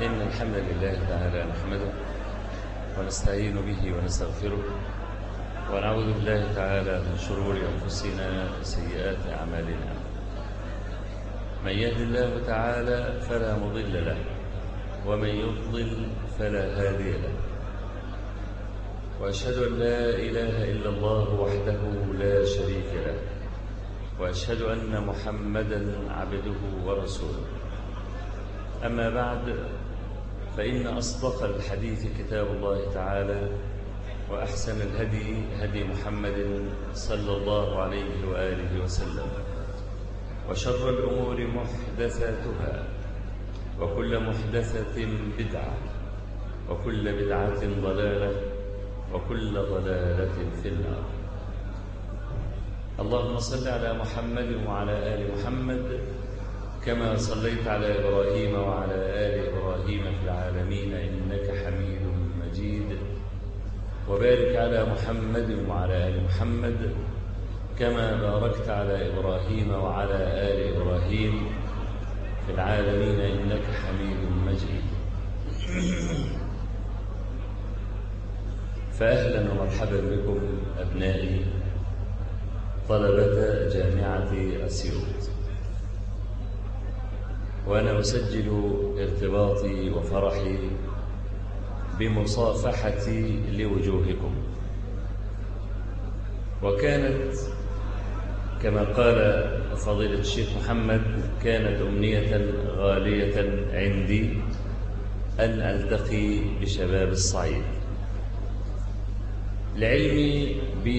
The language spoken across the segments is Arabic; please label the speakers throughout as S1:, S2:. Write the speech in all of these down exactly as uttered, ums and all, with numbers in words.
S1: إن الحمد لله تعالى نحمده ونستعين به ونستغفره ونعوذ بالله تعالى من شرور أنفسنا وسيئات أعمالنا. من يهد الله تعالى فلا مضل له ومن يضلل فلا هادي له، وأشهد أن لا إله إلا الله وحده لا شريك له، وأشهد أن محمدا عبده ورسوله. أما بعد، فإن أصدق الحديث كتاب الله تعالى، وأحسن الهدي هدي محمد صلى الله عليه وآله وسلم، وشر الأمور محدثاتها، وكل محدثة بدعة، وكل بدعة ضلالة، وكل ضلالة في النار. اللهم صل على محمد وعلى آل محمد كما صليت على إبراهيم وعلى آل إبراهيم في العالمين إنك حميد مجيد، وبارك على محمد وعلى آل محمد كما باركت على إبراهيم وعلى آل إبراهيم في العالمين إنك حميد مجيد. فأهلا ومرحبا بكم أبنائي طلبة جامعة أسيوط، وأنا أسجل ارتباطي وفرحي بمصافحتي لوجوهكم. وكانت كما قال فضيلة الشيخ محمد، كانت أمنية غالية عندي أن ألتقي بشباب الصعيد لعلمي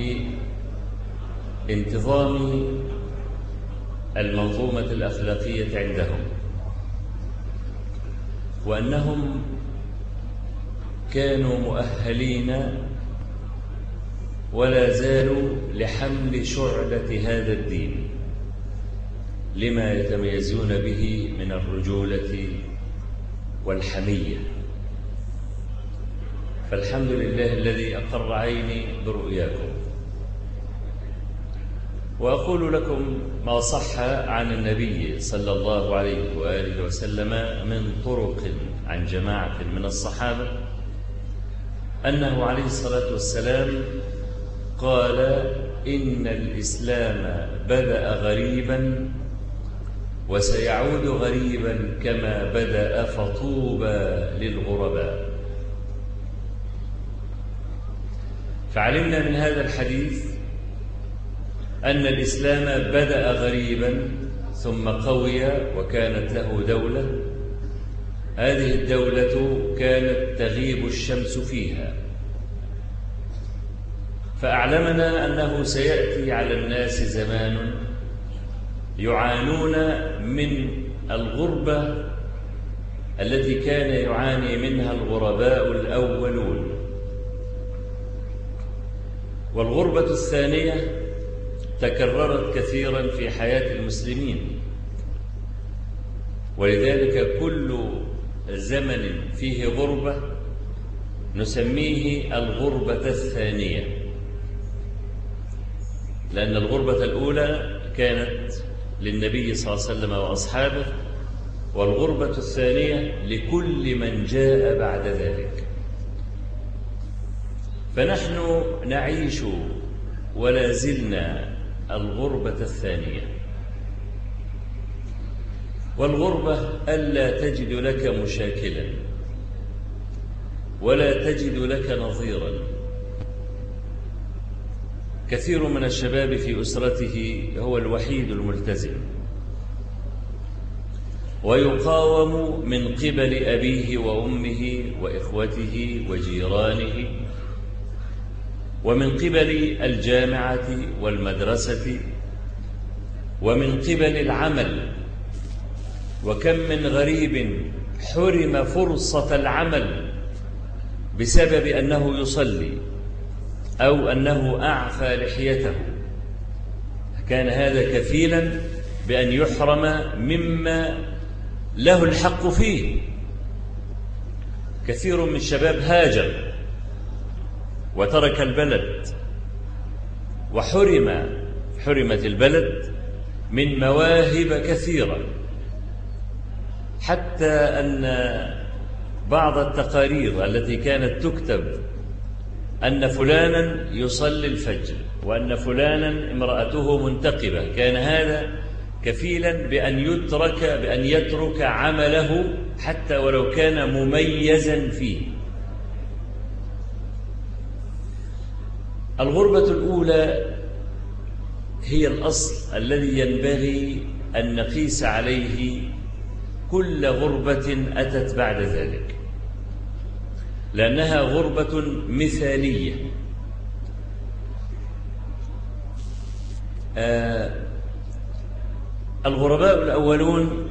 S1: بانتظام المنظومة الأخلاقية عندهم، وأنهم كانوا مؤهلين ولا زالوا لحمل شعلة هذا الدين لما يتميزون به من الرجولة والحمية. فالحمد لله الذي أقر عيني برؤياكم. وأقول لكم ما صح عن النبي صلى الله عليه وآله وسلم من طرق عن جماعة من الصحابة أنه عليه الصلاة والسلام قال: إن الإسلام بدأ غريبا وسيعود غريبا كما بدأ فطوبى للغرباء. فعلمنا من هذا الحديث أن الإسلام بدأ غريبا ثم قوي وكانت له دولة، هذه الدولة كانت تغيب الشمس فيها، فأعلمنا أنه سيأتي على الناس زمان يعانون من الغربة التي كان يعاني منها الغرباء الأولون. والغربة الثانية تكررت كثيرا في حياة المسلمين، ولذلك كل زمن فيه غربة نسميه الغربة الثانية، لأن الغربة الأولى كانت للنبي صلى الله عليه وسلم وأصحابه، والغربة الثانية لكل من جاء بعد ذلك. فنحن نعيش ولا زلنا الغربة الثانية. والغربة ألا تجد لك مشاكلا ولا تجد لك نظيرا. كثير من الشباب في أسرته هو الوحيد الملتزم، ويقاوم من قبل أبيه وأمه وإخوته وجيرانه، ومن قبل الجامعة والمدرسة، ومن قبل العمل. وكم من غريب حرم فرصة العمل بسبب أنه يصلي أو أنه أعفى لحيته، كان هذا كفيلا بأن يحرم مما له الحق فيه. كثير من الشباب هاجر وترك البلد، وحرم حرمت البلد من مواهب كثيرة، حتى أن بعض التقارير التي كانت تكتب أن فلانا يصلي الفجر وأن فلانا امرأته منتقبة، كان هذا كفيلا بأن يترك بأن يترك عمله حتى ولو كان مميزا فيه. الغربة الأولى هي الأصل الذي ينبغي أن نقيس عليه كل غربة أتت بعد ذلك، لأنها غربة مثالية. آه الغرباء الأولون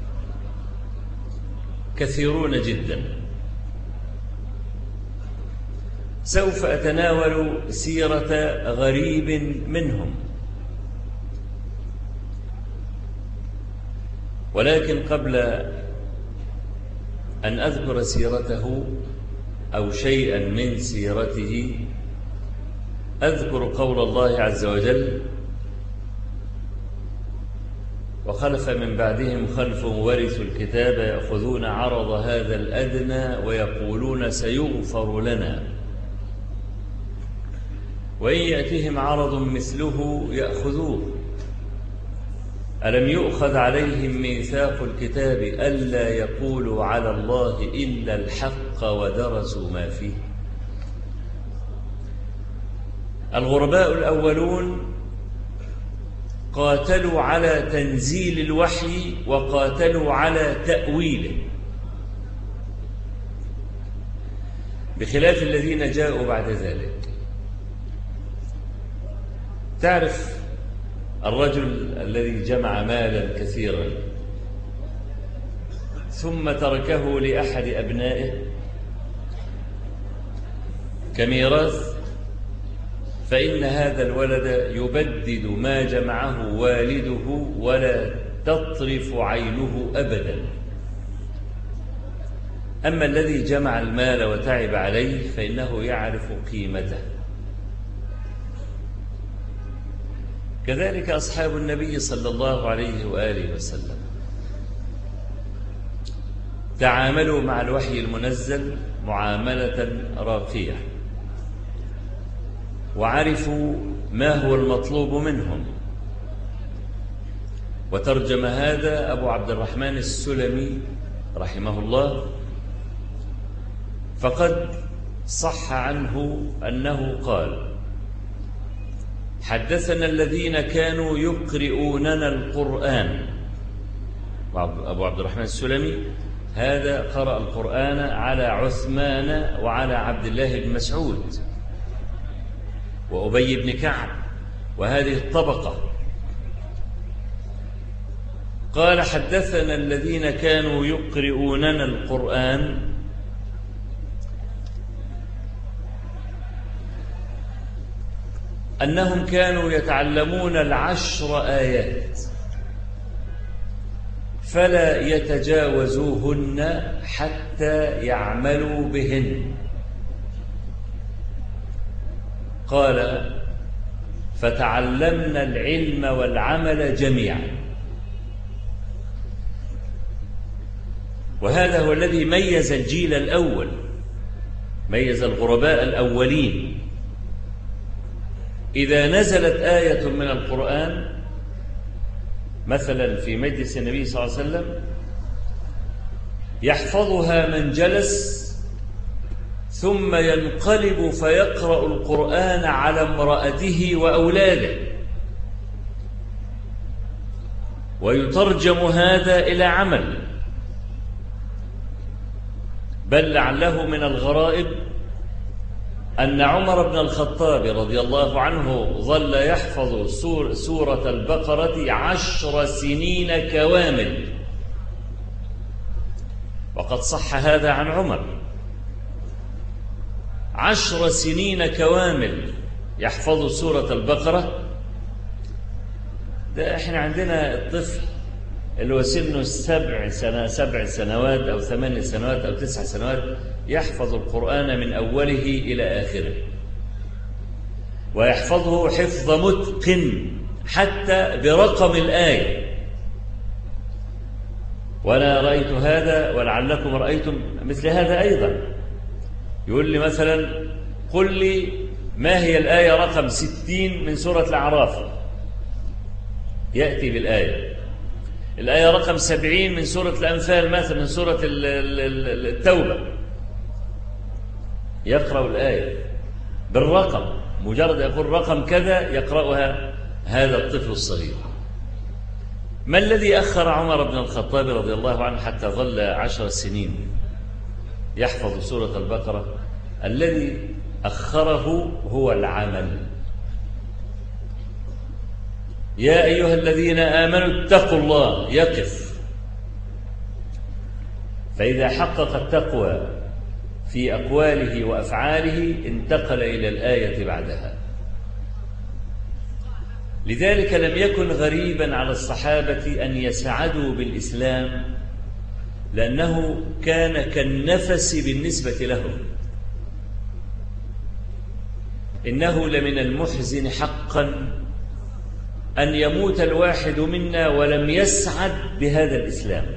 S1: كثيرون جدا. سوف أتناول سيرة غريب منهم، ولكن قبل أن أذكر سيرته أو شيئا من سيرته أذكر قول الله عز وجل: وخلف من بعدهم خلف ورثوا الكتاب يأخذون عرض هذا الأدنى ويقولون سيغفر لنا وإن يأتهم عرض مثله يأخذوه ألم يؤخذ عليهم ميثاق الكتاب ألا يقولوا على الله إلا الحق ودرسوا ما فيه. الغرباء الأولون قاتلوا على تنزيل الوحي وقاتلوا على تأويله، بخلاف الذين جاءوا بعد ذلك. تعرف الرجل الذي جمع مالا كثيرا ثم تركه لأحد أبنائه كميراث، فإن هذا الولد يبدد ما جمعه والده ولا تطرف عينه أبدا. أما الذي جمع المال وتعب عليه فإنه يعرف قيمته. كذلك أصحاب النبي صلى الله عليه وآله وسلم تعاملوا مع الوحي المنزل معاملة راقية، وعرفوا ما هو المطلوب منهم. وترجم هذا أبو عبد الرحمن السلمي رحمه الله، فقد صح عنه أنه قال: حدثنا الذين كانوا يقرؤوننا القرآن. أبو عبد الرحمن السلمي هذا قرأ القرآن على عثمان وعلى عبد الله بن مسعود وأبي بن كعب وهذه الطبقة. قال: حدثنا الذين كانوا يقرؤوننا القرآن أنهم كانوا يتعلمون العشر آيات فلا يتجاوزوهن حتى يعملوا بهن. قال: فتعلمنا العلم والعمل جميعا. وهذا هو الذي ميز الجيل الأول، ميز الغرباء الأولين. إذا نزلت آية من القرآن مثلا في مجلس النبي صلى الله عليه وسلم يحفظها من جلس ثم ينقلب فيقرأ القرآن على امرأته وأولاده، ويترجم هذا إلى عمل. بل لعله من الغرائب أن عمر بن الخطاب رضي الله عنه ظل يحفظ سور سورة البقرة عشر سنين كوامل، وقد صح هذا عن عمر. عشر سنين كوامل يحفظ سورة البقرة. ده احنا عندنا الطفل اللي هو سنه سبع سنة سبع سنوات أو ثمان سنوات أو تسع سنوات يحفظ القرآن من أوله إلى آخره، ويحفظه حفظ متقن حتى برقم الآية. وأنا رأيت هذا ولعلكم رأيتم مثل هذا أيضا. يقول لي مثلا قل لي ما هي الآية رقم ستين من سورة الأعراف، يأتي بالآية. الآية رقم سبعين من سورة الأنفال مثلا، من سورة التوبة، يقرأ الآية بالرقم، مجرد يقول رقم كذا يقرأها هذا الطفل الصغير. ما الذي أخر عمر بن الخطاب رضي الله عنه حتى ظل عشر سنين يحفظ سورة البقرة؟ الذي أخره هو العمل. يا أيها الذين آمنوا اتقوا الله، يقف. فإذا حقق التقوى في أقواله وأفعاله انتقل إلى الآية بعدها. لذلك لم يكن غريبا على الصحابة أن يسعدوا بالإسلام، لأنه كان كالنفس بالنسبة لهم. إنه لمن المحزن حقا أن يموت الواحد منا ولم يسعد بهذا الإسلام.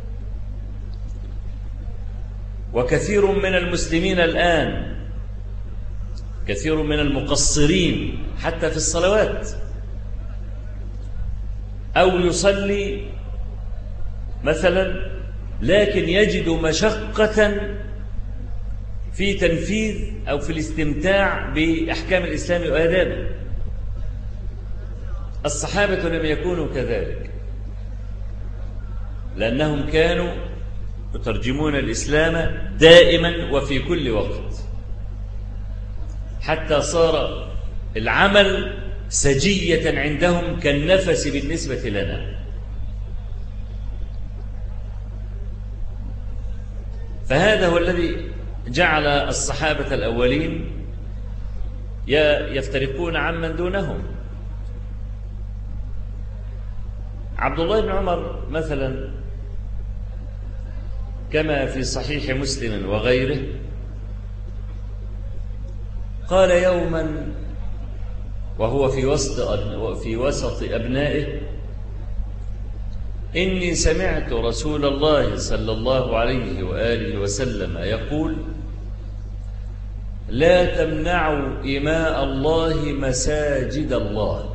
S1: وكثير من المسلمين الآن، كثير من المقصرين حتى في الصلوات، أو يصلي مثلا لكن يجد مشقة في تنفيذ أو في الاستمتاع بأحكام الإسلام وآدابه. الصحابة لم يكونوا كذلك، لأنهم كانوا يترجمون الإسلام دائما وفي كل وقت، حتى صار العمل سجية عندهم كالنفس بالنسبة لنا. فهذا هو الذي جعل الصحابة الأولين يفترقون عمن دونهم. عبد الله بن عمر مثلا كما في صحيح مسلم وغيره قال يوما وهو في وسط في وسط أبنائه: إني سمعت رسول الله صلى الله عليه وآله وسلم يقول: لا تمنعوا إماء الله مساجد الله.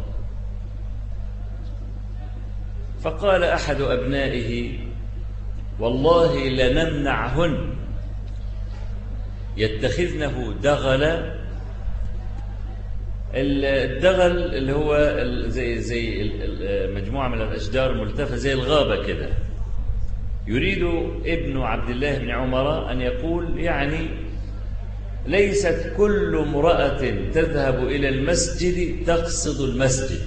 S1: فقال أحد أبنائه: والله لنمنعهن. يتخذنه دغلا. الدغل اللي هو زي زي مجموعة من الأشجار ملتفة زي الغابة كده. يريد ابن عبد الله بن عمر أن يقول يعني ليست كل امرأة تذهب إلى المسجد تقصد المسجد.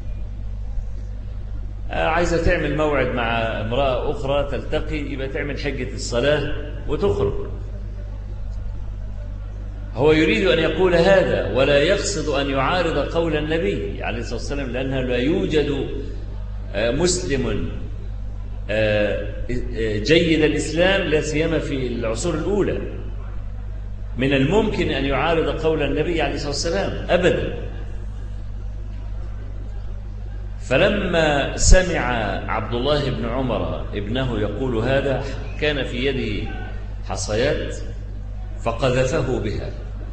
S1: عايزة تعمل موعد مع امرأة أخرى تلتقي، يبقى تعمل حجة الصلاة وتخرج. هو يريد أن يقول هذا ولا يقصد أن يعارض قول النبي عليه الصلاة والسلام، لأنه لا يوجد مسلم جيد الإسلام لا سيما في العصور الأولى من الممكن أن يعارض قول النبي عليه الصلاة والسلام أبدا. فلما سمع عبد الله بن عمر ابنه يقول هذا كان في يده حصيات فقذفه بها.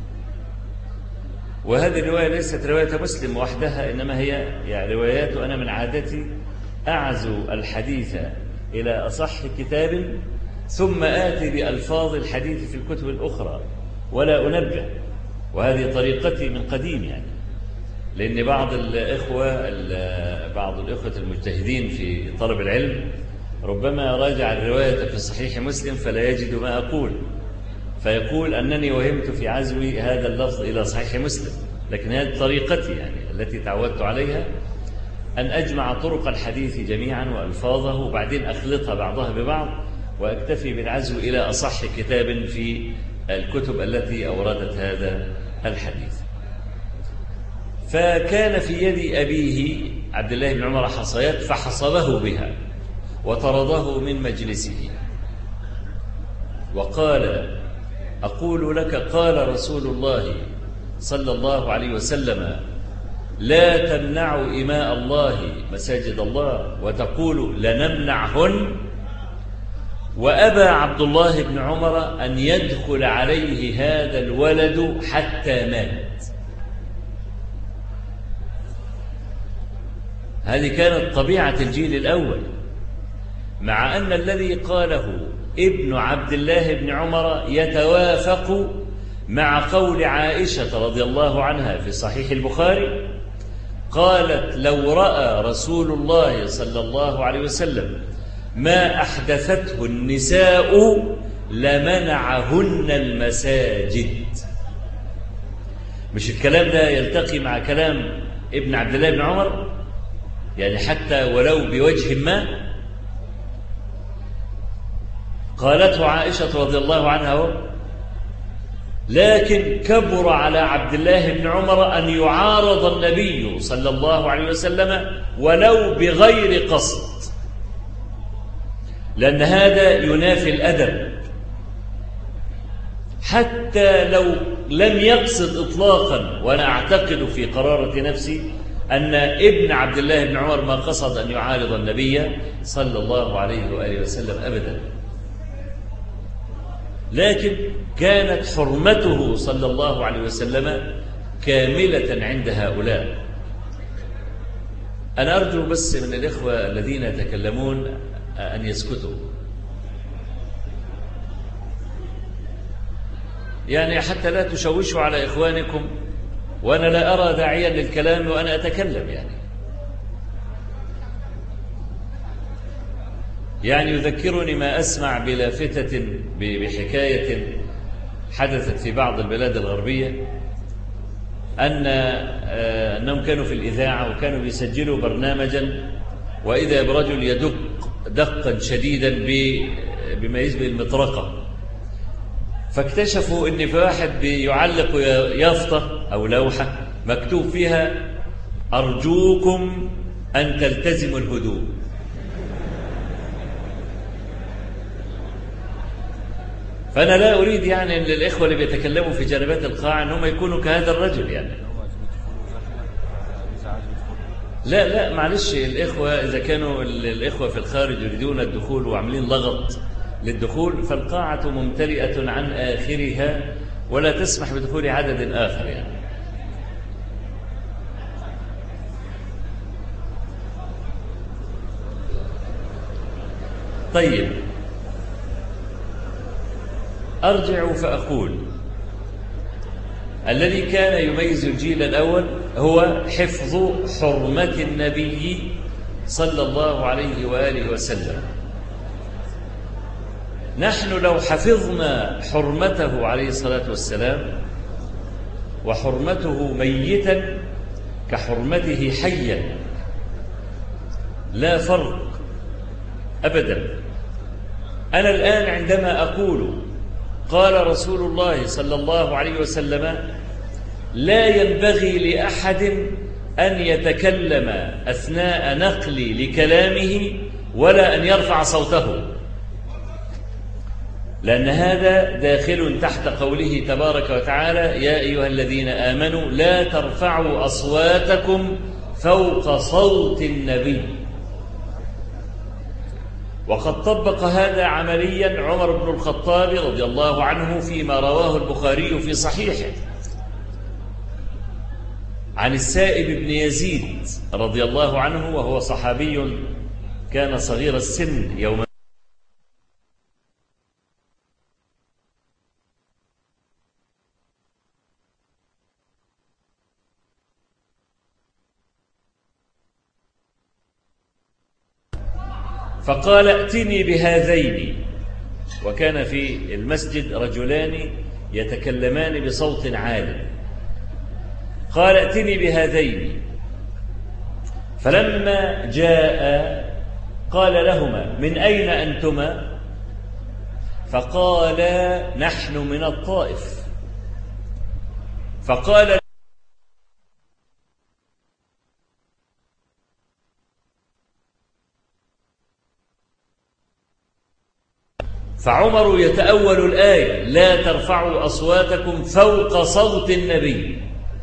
S1: وهذه الرواية ليست رواية مسلم وحدها، إنما هي يعني روايات. أنا من عادتي أعزو الحديث إلى أصح كتاب ثم آتي بألفاظ الحديث في الكتب الأخرى ولا أنبه، وهذه طريقتي من قديم يعني. لأن بعض الإخوة بعض الإخوة المجتهدين في طلب العلم ربما راجع الرواية في صحيح مسلم فلا يجد ما أقول، فيقول أنني وهمت في عزوي هذا اللفظ إلى صحيح مسلم. لكن هذه طريقتي يعني التي تعودت عليها، أن أجمع طرق الحديث جميعا وألفاظه وبعدين أخلطها بعضها ببعض وأكتفي بالعزو إلى أصح كتاب في الكتب التي أوردت هذا الحديث. فكان في يد أبيه عبد الله بن عمر حصيات فحصبه بها وطرده من مجلسه وقال: أقول لك قال رسول الله صلى الله عليه وسلم: لا تمنعوا إماء الله مساجد الله وتقولوا لنمنعهن. وأبى عبد الله بن عمر أن يدخل عليه هذا الولد حتى مات. هذه كانت طبيعة الجيل الأول، مع أن الذي قاله ابن عبد الله بن عمر يتوافق مع قول عائشة رضي الله عنها في صحيح البخاري، قالت: لو رأى رسول الله صلى الله عليه وسلم ما أحدثته النساء لمنعهن المساجد. مش الكلام ده يلتقي مع كلام ابن عبد الله بن عمر؟ يعني حتى ولو بوجه ما. قالته عائشة رضي الله عنها: لكن كبر على عبد الله بن عمر أن يعارض النبي صلى الله عليه وسلم ولو بغير قصد، لأن هذا ينافي الأدب، حتى لو لم يقصد إطلاقا. وأنا أعتقد في قرارة نفسي أن ابن عبد الله بن عمر ما قصد أن يعارض النبي صلى الله عليه وآله وسلم أبدا، لكن كانت حرمته صلى الله عليه وسلم كاملة عند هؤلاء. أنا أرجو بس من الإخوة الذين يتكلمون أن يسكتوا، يعني حتى لا تشوشوا على إخوانكم، وأنا لا أرى داعيا للكلام وأنا أتكلم. يعني يعني يذكرني ما أسمع بلافتة بحكاية حدثت في بعض البلاد الغربية، أن أنهم كانوا في الإذاعة وكانوا بيسجلوا برنامجا، وإذا برجل يدق دقا شديدا بما يشبه المطرقة، فاكتشفوا أن في واحد بيعلق يافطة أو لوحة مكتوب فيها: أرجوكم أن تلتزموا الهدوء. فأنا لا أريد يعني أن الإخوة اللي بيتكلموا في جانبات القاعة أنهم يكونوا كهذا الرجل. يعني لا لا معلش، الإخوة إذا كانوا الإخوة في الخارج يريدون الدخول وعاملين لغط للدخول، فالقاعة ممتلئة عن آخرها ولا تسمح بدخول عدد آخر. يعني طيب، أرجع فأقول: الذي كان يميز الجيل الأول هو حفظ حرمة النبي صلى الله عليه وآله وسلم. نحن لو حفظنا حرمته عليه الصلاة والسلام وحرمته ميتا كحرمته حيا لا فرق أبدا. أنا الآن عندما أقول قال رسول الله صلى الله عليه وسلم: لا ينبغي لأحد أن يتكلم أثناء نقلي لكلامه ولا أن يرفع صوته، لأن هذا داخل تحت قوله تبارك وتعالى: يا أيها الذين آمنوا لا ترفعوا أصواتكم فوق صوت النبي. وقد طبق هذا عمليا عمر بن الخطاب رضي الله عنه فيما رواه البخاري في صحيحه عن السائب بن يزيد رضي الله عنه، وهو صحابي كان صغير السن يوم فقال: ائتني بهذين. وكان في المسجد رجلان يتكلمان بصوت عالي، قال: ائتني بهذين. فلما جاء قال لهما: من أين أنتما؟ فقالا: نحن من الطائف. فقال: فعمر يتأول الآية: لا ترفعوا أصواتكم فوق صوت النبي،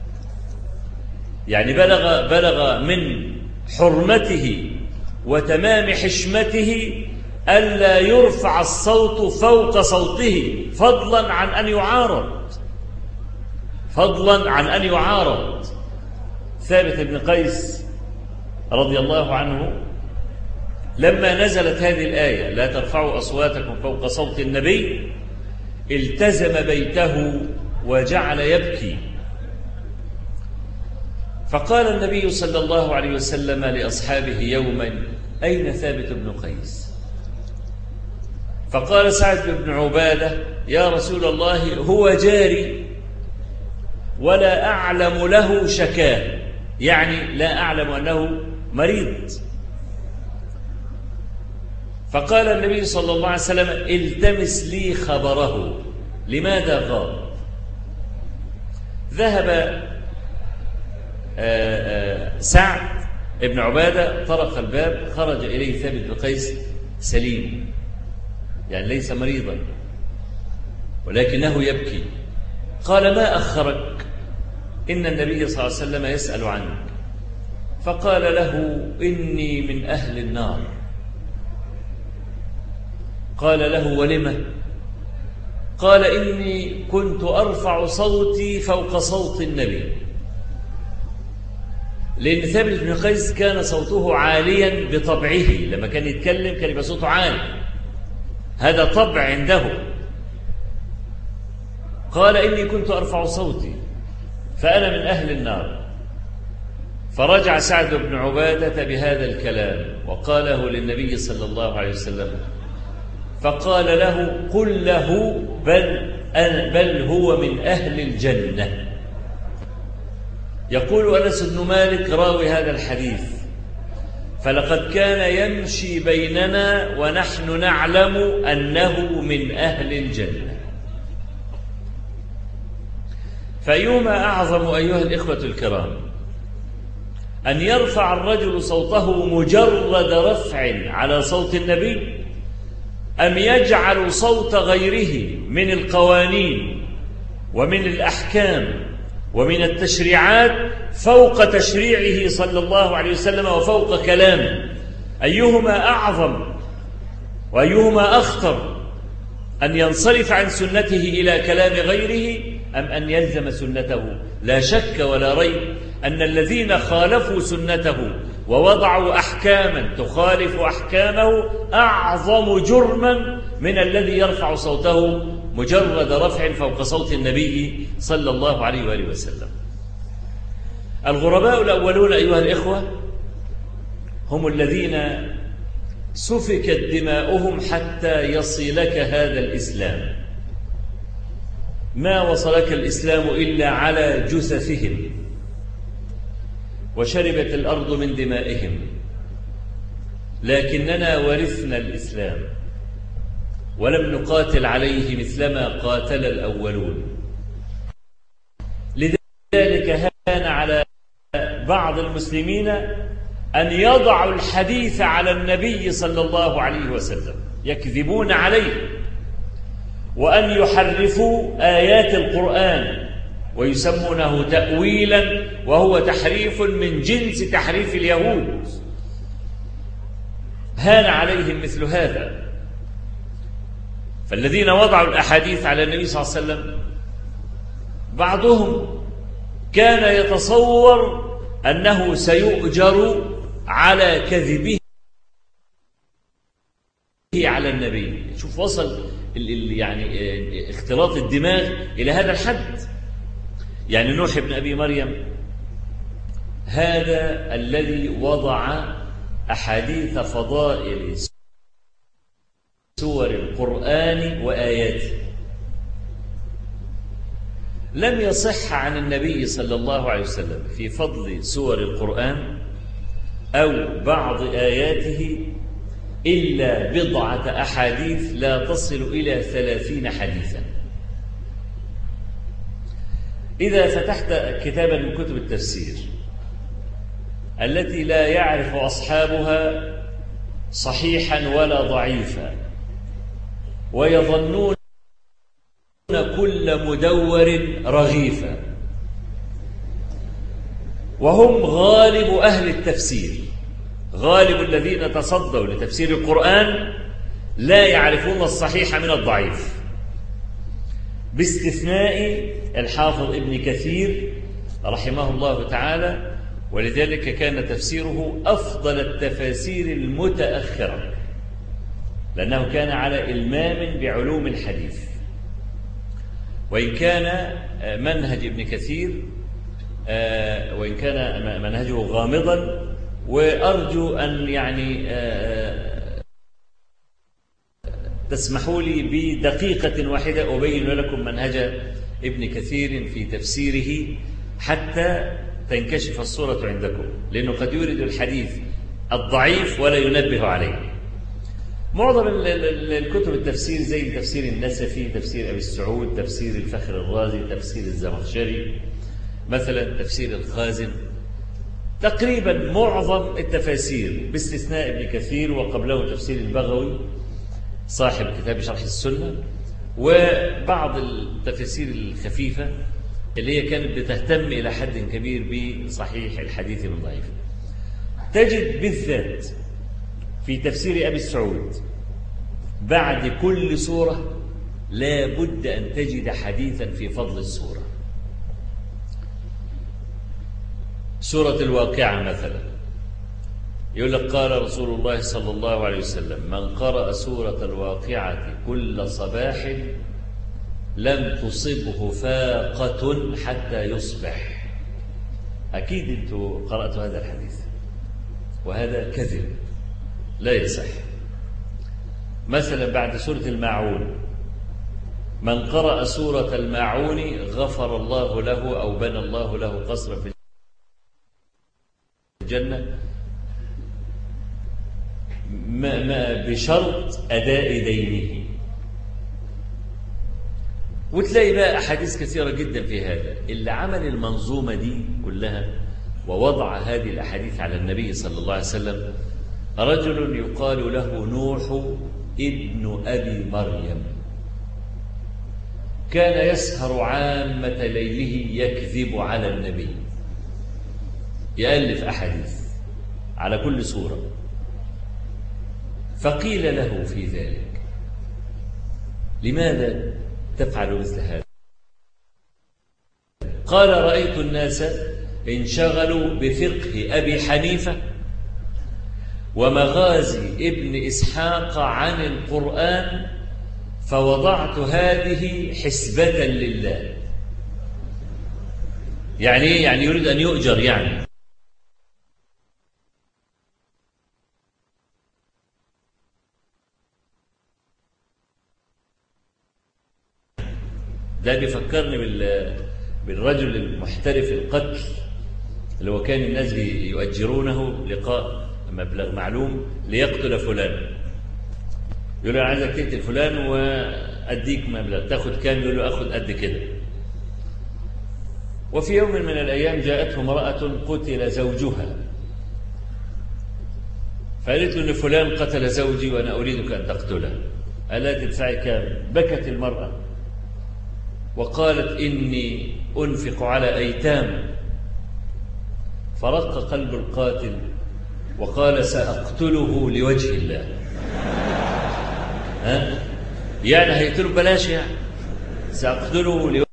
S1: يعني بلغ, بلغ من حرمته وتمام حشمته ألا يرفع الصوت فوق صوته فضلا عن أن يعارض فضلا عن أن يعارض ثابت بن قيس رضي الله عنه لما نزلت هذه الآية لا ترفعوا أصواتكم فوق صوت النبي التزم بيته وجعل يبكي. فقال النبي صلى الله عليه وسلم لأصحابه يوما: أين ثابت بن قيس؟ فقال سعد بن عبادة: يا رسول الله هو جاري ولا أعلم له شكاه، يعني لا أعلم أنه مريض. فقال النبي صلى الله عليه وسلم: التمس لي خبره، لماذا غاب؟ ذهب سعد بن عبادة، طرق الباب، خرج إليه ثابت بن قيس سليم، يعني ليس مريضا ولكنه يبكي. قال: ما أخرك؟ إن النبي صلى الله عليه وسلم يسأل عنك. فقال له: إني من أهل النار. قال له: ولم؟ قال: إني كنت أرفع صوتي فوق صوت النبي. لأن ثابت بن قيس كان صوته عاليا بطبعه، لما كان يتكلم كان يبقى صوته عالي، هذا طبع عنده. قال: إني كنت أرفع صوتي فأنا من أهل النار. فرجع سعد بن عبادة بهذا الكلام وقاله للنبي صلى الله عليه وسلم، فقال له: قل له بل, بل هو من أهل الجنة. يقول أنس بن مالك راوي هذا الحديث: فلقد كان يمشي بيننا ونحن نعلم أنه من أهل الجنة. فأيهما أعظم أيها الإخوة الكرام، أن يرفع الرجل صوته مجرد رفع على صوت النبي، أم يجعل صوت غيره من القوانين ومن الأحكام ومن التشريعات فوق تشريعه صلى الله عليه وسلم وفوق كلامه؟ أيهما أعظم وأيهما أخطر، أن ينصرف عن سنته إلى كلام غيره أم أن يلزم سنته؟ لا شك ولا ريب أن الذين خالفوا سنته ووضعوا أحكاما تخالف أحكامه أعظم جرما من الذي يرفع صوته مجرد رفع فوق صوت النبي صلى الله عليه وآله وسلم. الغرباء الأولون أيها الإخوة هم الذين سفكت دماؤهم حتى يصلك هذا الإسلام. ما وصلك الإسلام إلا على جثثهم، وشربت الأرض من دمائهم، لكننا ورثنا الإسلام ولم نقاتل عليه مثلما قاتل الأولون. لذلك هان على بعض المسلمين أن يضعوا الحديث على النبي صلى الله عليه وسلم، يكذبون عليه، وأن يحرفوا آيات القرآن ويسمونه تأويلا، وهو تحريف من جنس تحريف اليهود. هان عليهم مثل هذا. فالذين وضعوا الأحاديث على النبي صلى الله عليه وسلم بعضهم كان يتصور أنه سيؤجر على كذبه على النبي. شوف وصل يعني اختلاط الدماغ إلى هذا الحد. يعني نوح بن أبي مريم هذا الذي وضع أحاديث فضائل سور القرآن وآياته، لم يصح عن النبي صلى الله عليه وسلم في فضل سور القرآن أو بعض آياته إلا بضعة أحاديث لا تصل إلى ثلاثين حديثا. إذا فتحت كتابا من كتب التفسير التي لا يعرف أصحابها صحيحا ولا ضعيفا، ويظنون كل مدور رغيفا، وهم غالب أهل التفسير، غالب الذين تصدوا لتفسير القرآن لا يعرفون الصحيح من الضعيف، باستثناء الحافظ ابن كثير رحمه الله تعالى، ولذلك كان تفسيره أفضل التفاسير المتأخرة، لأنه كان على إلمام بعلوم الحديث. وإن كان منهج ابن كثير وإن كان منهجه غامضا، وأرجو أن يعني تسمحوا لي بدقيقة واحدة أبين لكم منهج ابن كثير في تفسيره حتى تنكشف الصورة عندكم، لأنه قد يورد الحديث الضعيف ولا ينبه عليه. معظم الكتب التفسير زي تفسير النسفي، تفسير أبي السعود، تفسير الفخر الرازي، تفسير الزمخشري مثلا، تفسير الخازن، تقريبا معظم التفاسير باستثناء ابن كثير وقبله تفسير البغوي صاحب كتاب شرح السنة، وبعض التفاسير الخفيفة اللي هي كانت بتهتم إلى حد كبير بصحيح الحديث من ضعيف. تجد بالذات في تفسير أبي السعود بعد كل سورة لا بد أن تجد حديثا في فضل السورة. سورة الواقعة مثلا يقول لك قال رسول الله صلى الله عليه وسلم: من قرأ سورة الواقعة كل صباح لم تصبه فاقة حتى يصبح. أكيد أنتم قرأتوا هذا الحديث، وهذا كذب لا يصح. مثلا بعد سورة الماعون: من قرأ سورة الماعون غفر الله له أو بنى الله له قصرا في الجنة ما ما بشرط أداء دينه. وتلاقي بقى أحاديث كثيرة جدا في هذا. اللي عمل المنظومة دي كلها ووضع هذه الأحاديث على النبي صلى الله عليه وسلم رجل يقال له نوح ابن أبي مريم، كان يسهر عامة ليله يكذب على النبي، يألف أحاديث على كل سورة. فقيل له في ذلك: لماذا تفعل مثل هذا؟ قال: رأيت الناس انشغلوا بفقه أبي حنيفة ومغازي ابن إسحاق عن القرآن، فوضعت هذه حسبة لله. يعني إيه؟ يعني يريد أن يؤجر يعني. ده بيفكرني بالرجل المحترف القتل اللي هو كان الناس يؤجرونه لقاء مبلغ معلوم ليقتل فلان. يقول له: أنا عايزك تقتل فلان وأديك مبلغ، تاخد كام؟ يقول له: أخذ قد كده. وفي يوم من الأيام جاءته امرأة قتل زوجها، فقالت له: إن فلان قتل زوجي وأنا أريدك أن تقتله، ألا تدفعي كام؟ بكت المرأة وقالت: إني أنفق على أيتام. فرق قلب القاتل وقال: سأقتله لوجه الله. ها؟ يعني هيقتله بلاش، يعني سأقتله لوجه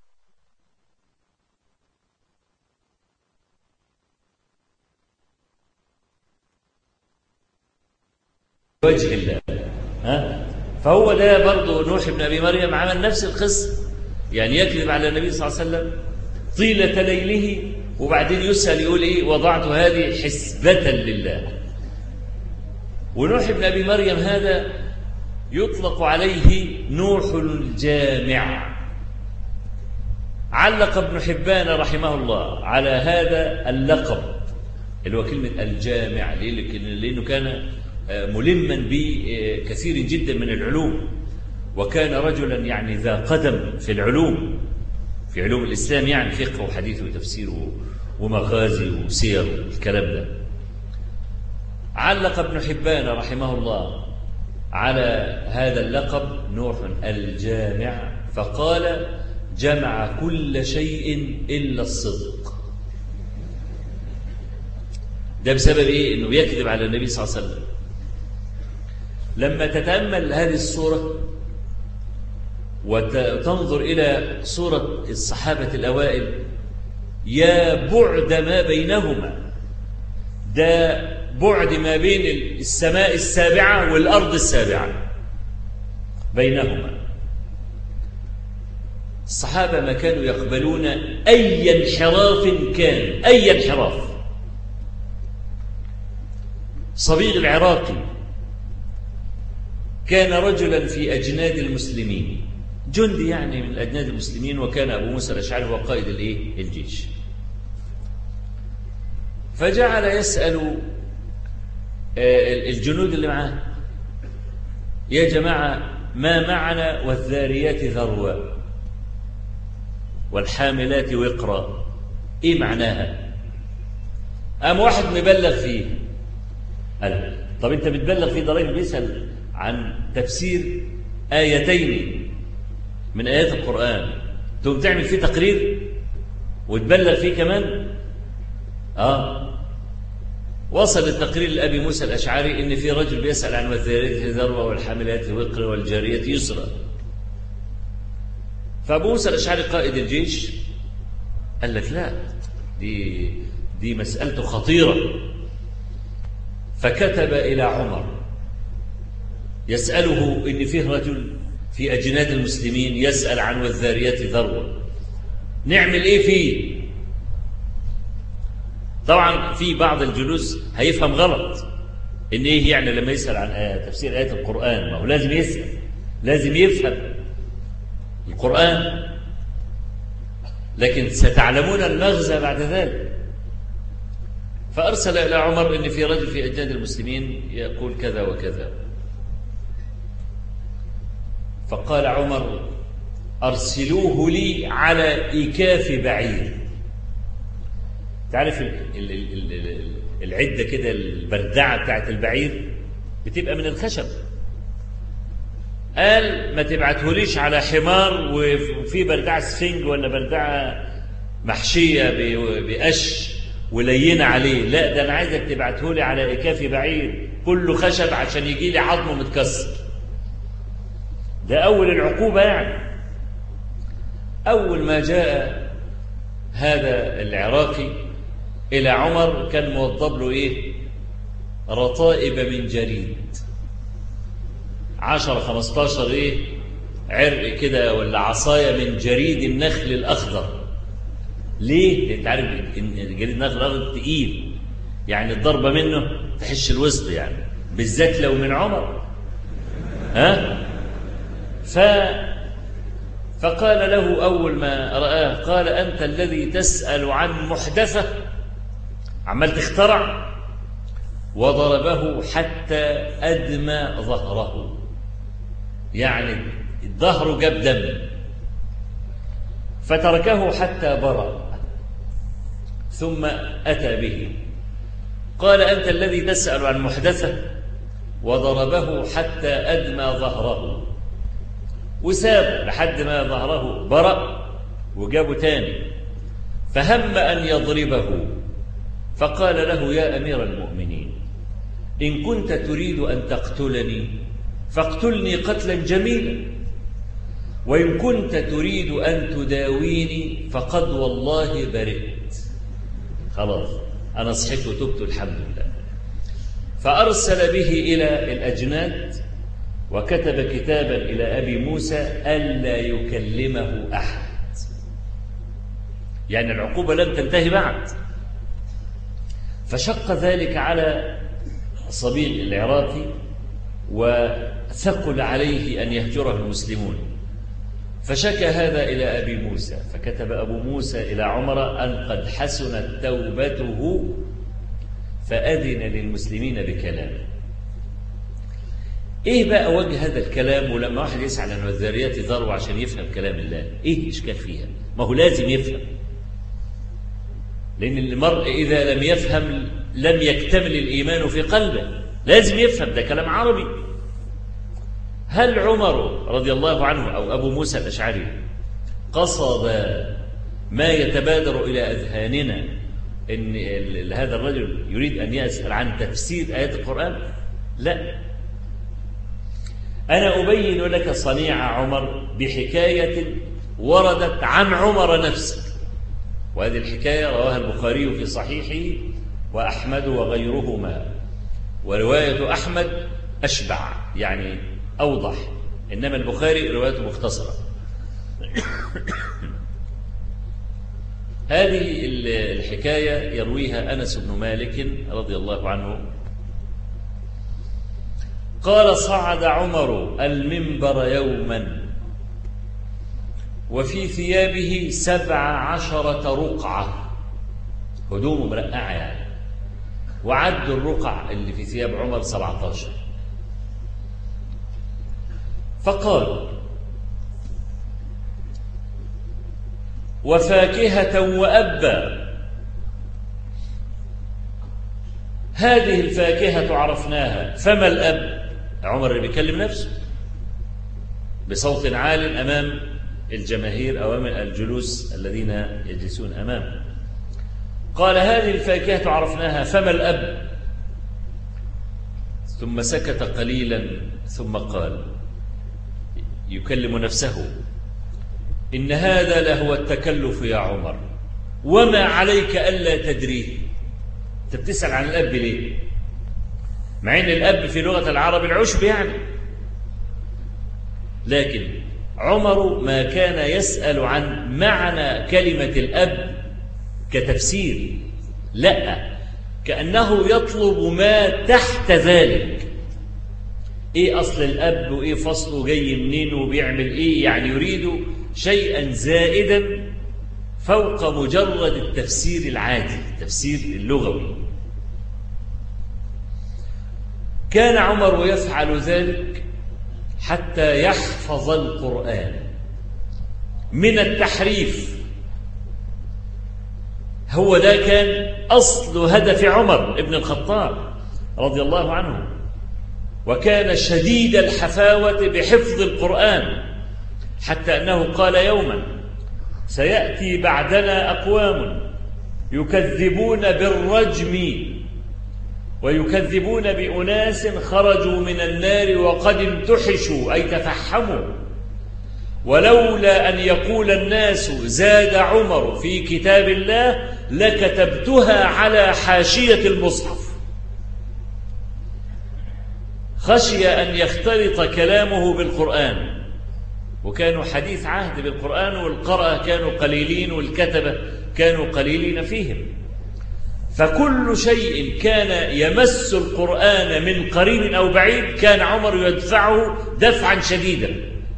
S1: الله. ها؟ فهو ده برضه نوح بن أبي مريم عمل نفس القصة، يعني يكذب على النبي صلى الله عليه وسلم طيلة ليله، وبعدين يسأل يقول إيه؟ وضعت هذه حسبة لله. ونوح بن أبي مريم هذا يطلق عليه نوح الجامع. علق ابن حبان رحمه الله على هذا اللقب اللي هو كلمة الجامع، لأنه كان ملما بكثير جدا من العلوم، وكان رجلا يعني ذا قدم في العلوم، في علوم الإسلام، يعني فقه وحديث وتفسير ومغازي وسير الكلام ده. علق ابن حبان رحمه الله على هذا اللقب نوح الجامع، فقال: جمع كل شيء إلا الصدق. ده بسبب إيه؟ إنه يكذب على النبي صلى الله عليه وسلم. لما تتأمل هذه الصورة وتنظر إلى صورة الصحابة الأوائل، يا بعد ما بينهما، ده بعد ما بين السماء السابعة والأرض السابعة بينهما. الصحابة ما كانوا يقبلون أي انحراف كان، أي انحراف. صبيغ العراقي كان رجلا في أجناد المسلمين، جندي يعني من أجناد المسلمين، وكان أبو موسى الأشعري هو قائد الإيه؟ الجيش. فجعل يسأل الجنود اللي معاه: يا جماعة ما معنى والذاريات ذروا والحاملات وقرا؟ إيه معناها؟ قام واحد مبلغ فيه. قال: طب أنت بتبلغ فيه؟ ده راجل بيسأل عن تفسير آيتين من آيات القرآن، تقوم تعمل فيه تقرير وتبلغ فيه كمان؟ آه وصل التقرير لأبي موسى الأشعري إن في رجل بيسأل عن والذاريات ذروا والحاملات وقرا والجاريات يسرا. فأبو موسى الأشعري قائد الجيش قال لك: لا، دي دي مسألته خطيرة. فكتب إلى عمر يسأله إن فيه رجل في أجناد المسلمين يسأل عن والذاريات ذروا، نعمل إيه فيه؟ طبعا في بعض الجلوس هيفهم غلط، إن إيه يعني لما يسأل عن آية تفسير آيات القرآن؟ ما هو لازم يسأل، لازم يفهم القرآن، لكن ستعلمون المغزى بعد ذلك. فأرسل إلى عمر إن في رجل في أجناد المسلمين يقول كذا وكذا. فقال عمر: أرسلوه لي على إيكاف بعير. تعرف العدة كده، البردعة بتاعت البعير بتبقى من الخشب. قال: ما تبعتهوليش على حمار وفي بردعة سفنج ولا بردعة محشية بقش ولينة عليه، لا، ده أنا عايزك تبعتهولي على إكاف بعير كله خشب عشان يجي لي عظمه متكسر. ده أول العقوبة يعني. أول ما جاء هذا العراقي إلى عمر كان موضب له إيه؟ رطائب من جريد، عشرة خمستاشر إيه؟ عرق كده ولا عصاية من جريد النخل الأخضر. ليه؟ أنت عارف جريد النخل الأخضر تقيل، يعني الضربة منه تحش الوسط يعني، بالذات لو من عمر. ها؟ ف فقال له أول ما رآه، قال: أنت الذي تسأل عن محدثة، عمال تخترع. وضربه حتى أدمى ظهره، يعني ظهره جاب دم. فتركه حتى برأ، ثم أتى به. قال: أنت الذي تسأل عن محدثة، وضربه حتى أدمى ظهره، وساب لحد ما ظهره برأ، وجابه تاني. فهم أن يضربه، فقال له: يا أمير المؤمنين، إن كنت تريد أن تقتلني فاقتلني قتلا جميلا، وإن كنت تريد أن تداويني فقد والله برئت. خلاص أنا صحيت وتبت الحمد لله. فأرسل به إلى الأجناد وكتب كتابا إلى أبي موسى ألا يكلمه أحد، يعني العقوبة لم تنتهي بعد. فشق ذلك على الصبيغ العراقي وثقل عليه أن يهجره المسلمون، فشكى هذا إلى أبي موسى. فكتب أبو موسى إلى عمر أن قد حسنت توبته فأذن للمسلمين بكلامه. إيه بقى وجه هذا الكلام؟ ولما واحد يسعى عن والذاريات ذروا عشان يفهم كلام الله، إيه الإشكال فيها؟ ما هو لازم يفهم، لأن المرء إذا لم يفهم لم يكتمل الإيمان في قلبه، لازم يفهم، ده كلام عربي. هل عمر رضي الله عنه أو أبو موسى الأشعري قصد ما يتبادر إلى أذهاننا إن هذا الرجل يريد أن يسأل عن تفسير آيات القرآن؟ لا، أنا أبين لك صنيع عمر بحكاية وردت عن عمر نفسه، وهذه الحكاية رواها البخاري في صحيحه وأحمد وغيرهما، ورواية أحمد أشبع يعني أوضح، إنما البخاري روايته مختصرة. هذه الحكاية يرويها أنس بن مالك رضي الله عنه قال: صعد عمر المنبر يوما وفي ثيابه سبع عشرة رقعة، هدومه مرقعة يعني، وعد الرقع اللي في ثياب عمر سبعة عشر. فقال: وفاكهة وأبا، هذه الفاكهة عرفناها فما الأب؟ عمر اللي بيكلم نفسه بصوت عال أمام الجماهير أو أمام الجلوس الذين يجلسون أمامه. قال: هذه الفاكهة عرفناها فما الأب؟ ثم سكت قليلا ثم قال يكلم نفسه: إن هذا لهو التكلف يا عمر، وما عليك ألا تدريه. أنت بتسأل عن الأب ليه؟ مع أن الأب في لغة العرب العشب يعني، لكن عمر ما كان يسأل عن معنى كلمة الأب كتفسير، لا، كأنه يطلب ما تحت ذلك. إيه أصل الأب وإيه فصله جاي منين وبيعمل إيه؟ يعني يريد شيئا زائدا فوق مجرد التفسير العادي، التفسير اللغوي. كان عمر يفعل ذلك حتى يحفظ القرآن من التحريف. هو ده كان أصل هدف عمر بن الخطاب رضي الله عنه، وكان شديد الحفاوة بحفظ القرآن، حتى أنه قال يوما: سيأتي بعدنا أقوام يكذبون بالرجم ويكذبون بأناس خرجوا من النار وقد انتحشوا أي تفحموا، ولولا أن يقول الناس زاد عمر في كتاب الله لكتبتها على حاشية المصحف. خشي أن يختلط كلامه بالقرآن، وكانوا حديث عهد بالقرآن، والقراءة كانوا قليلين والكتبة كانوا قليلين فيهم، فكل شيء كان يمس القرآن من قريب أو بعيد كان عمر يدفعه دفعا شديدا.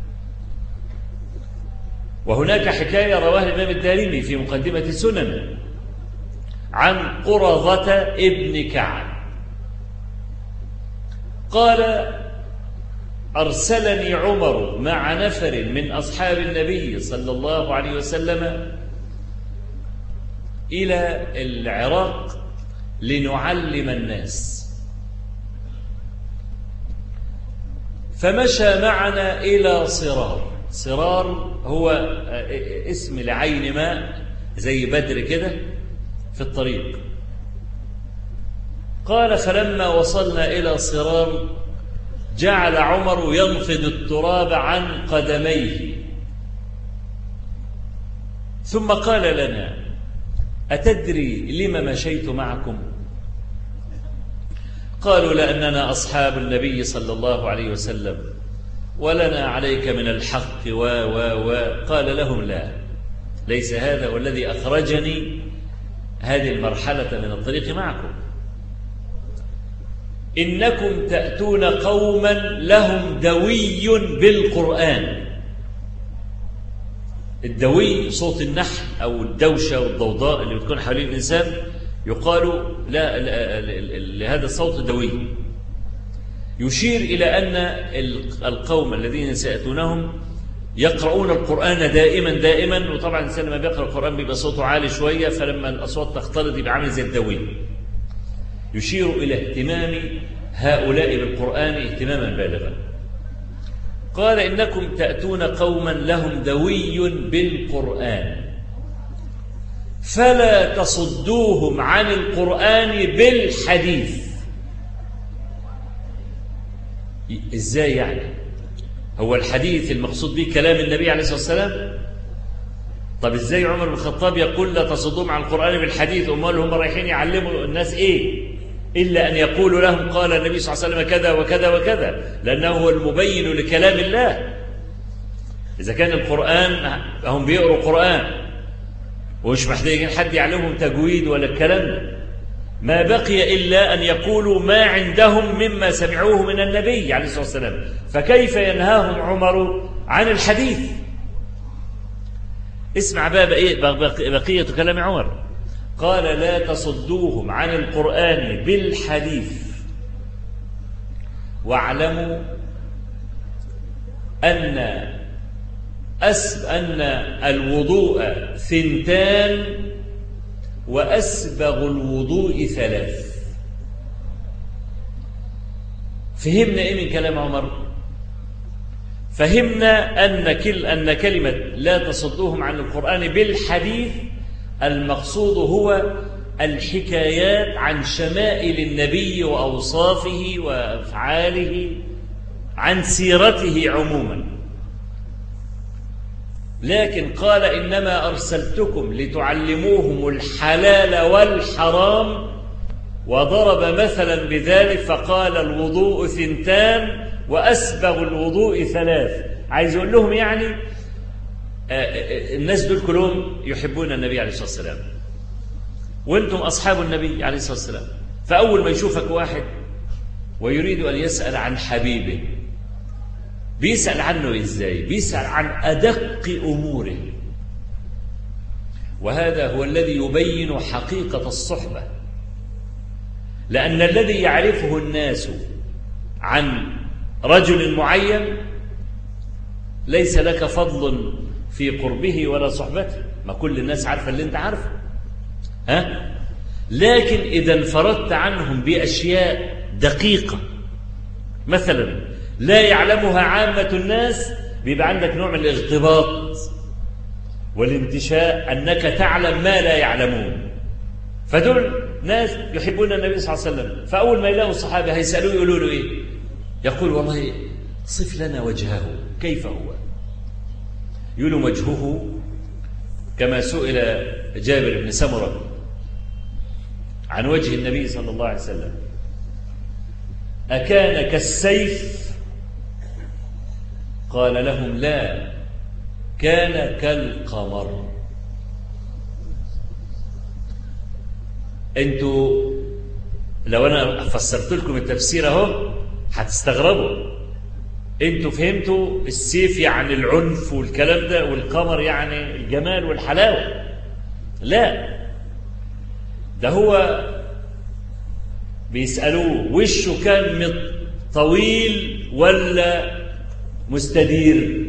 S1: وهناك حكاية رواها الإمام الدارمي في مقدمة سنن عن قرظة ابن كعب قال: أرسلني عمر مع نفر من أصحاب النبي صلى الله عليه وسلم إلى العراق لنعلم الناس، فمشى معنا إلى صرار. صرار هو اسم لعين ماء زي بدر كده في الطريق. قال: فلما وصلنا إلى صرار جعل عمر ينفض التراب عن قدميه، ثم قال لنا: أتدري لم مشيت معكم؟ قالوا: لأننا أصحاب النبي صلى الله عليه وسلم ولنا عليك من الحق و و و قال لهم: لا، ليس هذا والذي أخرجني هذه المرحلة من الطريق معكم. إنكم تأتون قوما لهم دوي بالقرآن. الدوي صوت النحل أو الدوشة والضوضاء اللي بتكون حوالين الإنسان، يقال لا لهذا الصوت دوي، يشير إلى أن القوم الذين سيأتونهم يقرؤون القرآن دائما دائما، وطبعا الإنسان لما بيقرأ القرآن بيبقى صوته عالي شوية، فلما الأصوات تختلط يبقى عامل زي الدوي، يشير إلى اهتمام هؤلاء بالقرآن اهتماما بالغا. قال: إنكم تأتون قوما لهم دوي بالقرآن فلا تصدوهم عن القرآن بالحديث. إزاي يعني؟ هو الحديث المقصود به كلام النبي عليه الصلاة والسلام؟ طب ازاي عمر بن الخطاب يقول لا تصدوهم عن القرآن بالحديث؟ امال هم رايحين يعلموا الناس ايه إلا أن يقولوا لهم قال النبي صلى الله عليه وسلم كذا وكذا وكذا، لأنه هو المبين لكلام الله. إذا كان القرآن هم بيقروا قرآن ومش محتاجين حد يعلمهم تجويد ولا الكلام ده، ما بقي إلا أن يقولوا ما عندهم مما سمعوه من النبي عليه الصلاة والسلام، فكيف ينهاهم عمر عن الحديث؟ اسمع بقى بقية كلام عمر. قال لا تصدوهم عن القرآن بالحديث واعلموا أن أس أن الوضوء ثنتان وأسبغ الوضوء ثلاث. فهمنا إيه من كلام عمر؟ فهمنا أن كل أن كلمة لا تصدوهم عن القرآن بالحديث المقصود هو الحكايات عن شمائل النبي وأوصافه وأفعاله، عن سيرته عموما. لكن قال إنما أرسلتكم لتعلموهم الحلال والحرام، وضرب مثلا بذلك فقال الوضوء ثنتان وأسبغ الوضوء ثلاث. عايز يقول لهم يعني الناس دول كلهم يحبون النبي عليه الصلاة والسلام، وانتم أصحاب النبي عليه الصلاة والسلام، فأول ما يشوفك واحد ويريد أن يسأل عن حبيبه بيسأل عنه إزاي؟ بيسأل عن أدق أموره، وهذا هو الذي يبين حقيقة الصحبة. لأن الذي يعرفه الناس عن رجل معين ليس لك فضل في قربه ولا صحبته، ما كل الناس عارفة اللي انت عارفه، ها؟ لكن إذا انفردت عنهم بأشياء دقيقة مثلا لا يعلمها عامة الناس، بيبقى عندك نوع من الارتباط والانتشاء أنك تعلم ما لا يعلمون. فدول ناس يحبون النبي صلى الله عليه وسلم، فأول ما يلاقوا الصحابة هيسألوه يقولوا له إيه؟ يقول والله صف لنا وجهه كيف هو؟ يقولوا وجهه كما سئل جابر بن سمرة عن وجه النبي صلى الله عليه وسلم أكان كالسيف؟ قال لهم لا، كان كالقمر. انتوا لو انا فسرت لكم التفسير اهو هتستغربوا. انتوا فهمتوا السيف يعني العنف والكلام ده، والقمر يعني الجمال والحلاوة. لا، ده هو بيسألوه وشه كان طويل ولا مستدير،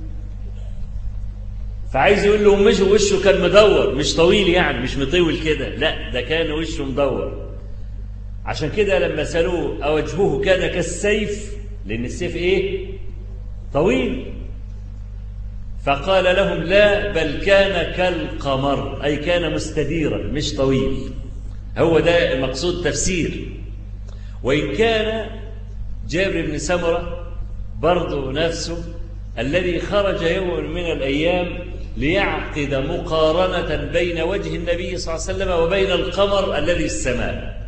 S1: فعايز يقول له مش وشه كان مدور، مش طويل يعني مش مطول كده، لا ده كان وشه مدور. عشان كده لما سألوه أوجهه كان كالسيف، لأن السيف إيه؟ طويل. فقال لهم لا، بل كان كالقمر، أي كان مستديرا مش طويل. هو ده المقصود تفسير. وإن كان جابر بن سمرة برضو نفسه الذي خرج يوم من الأيام ليعقد مقارنة بين وجه النبي صلى الله عليه وسلم وبين القمر الذي السماء،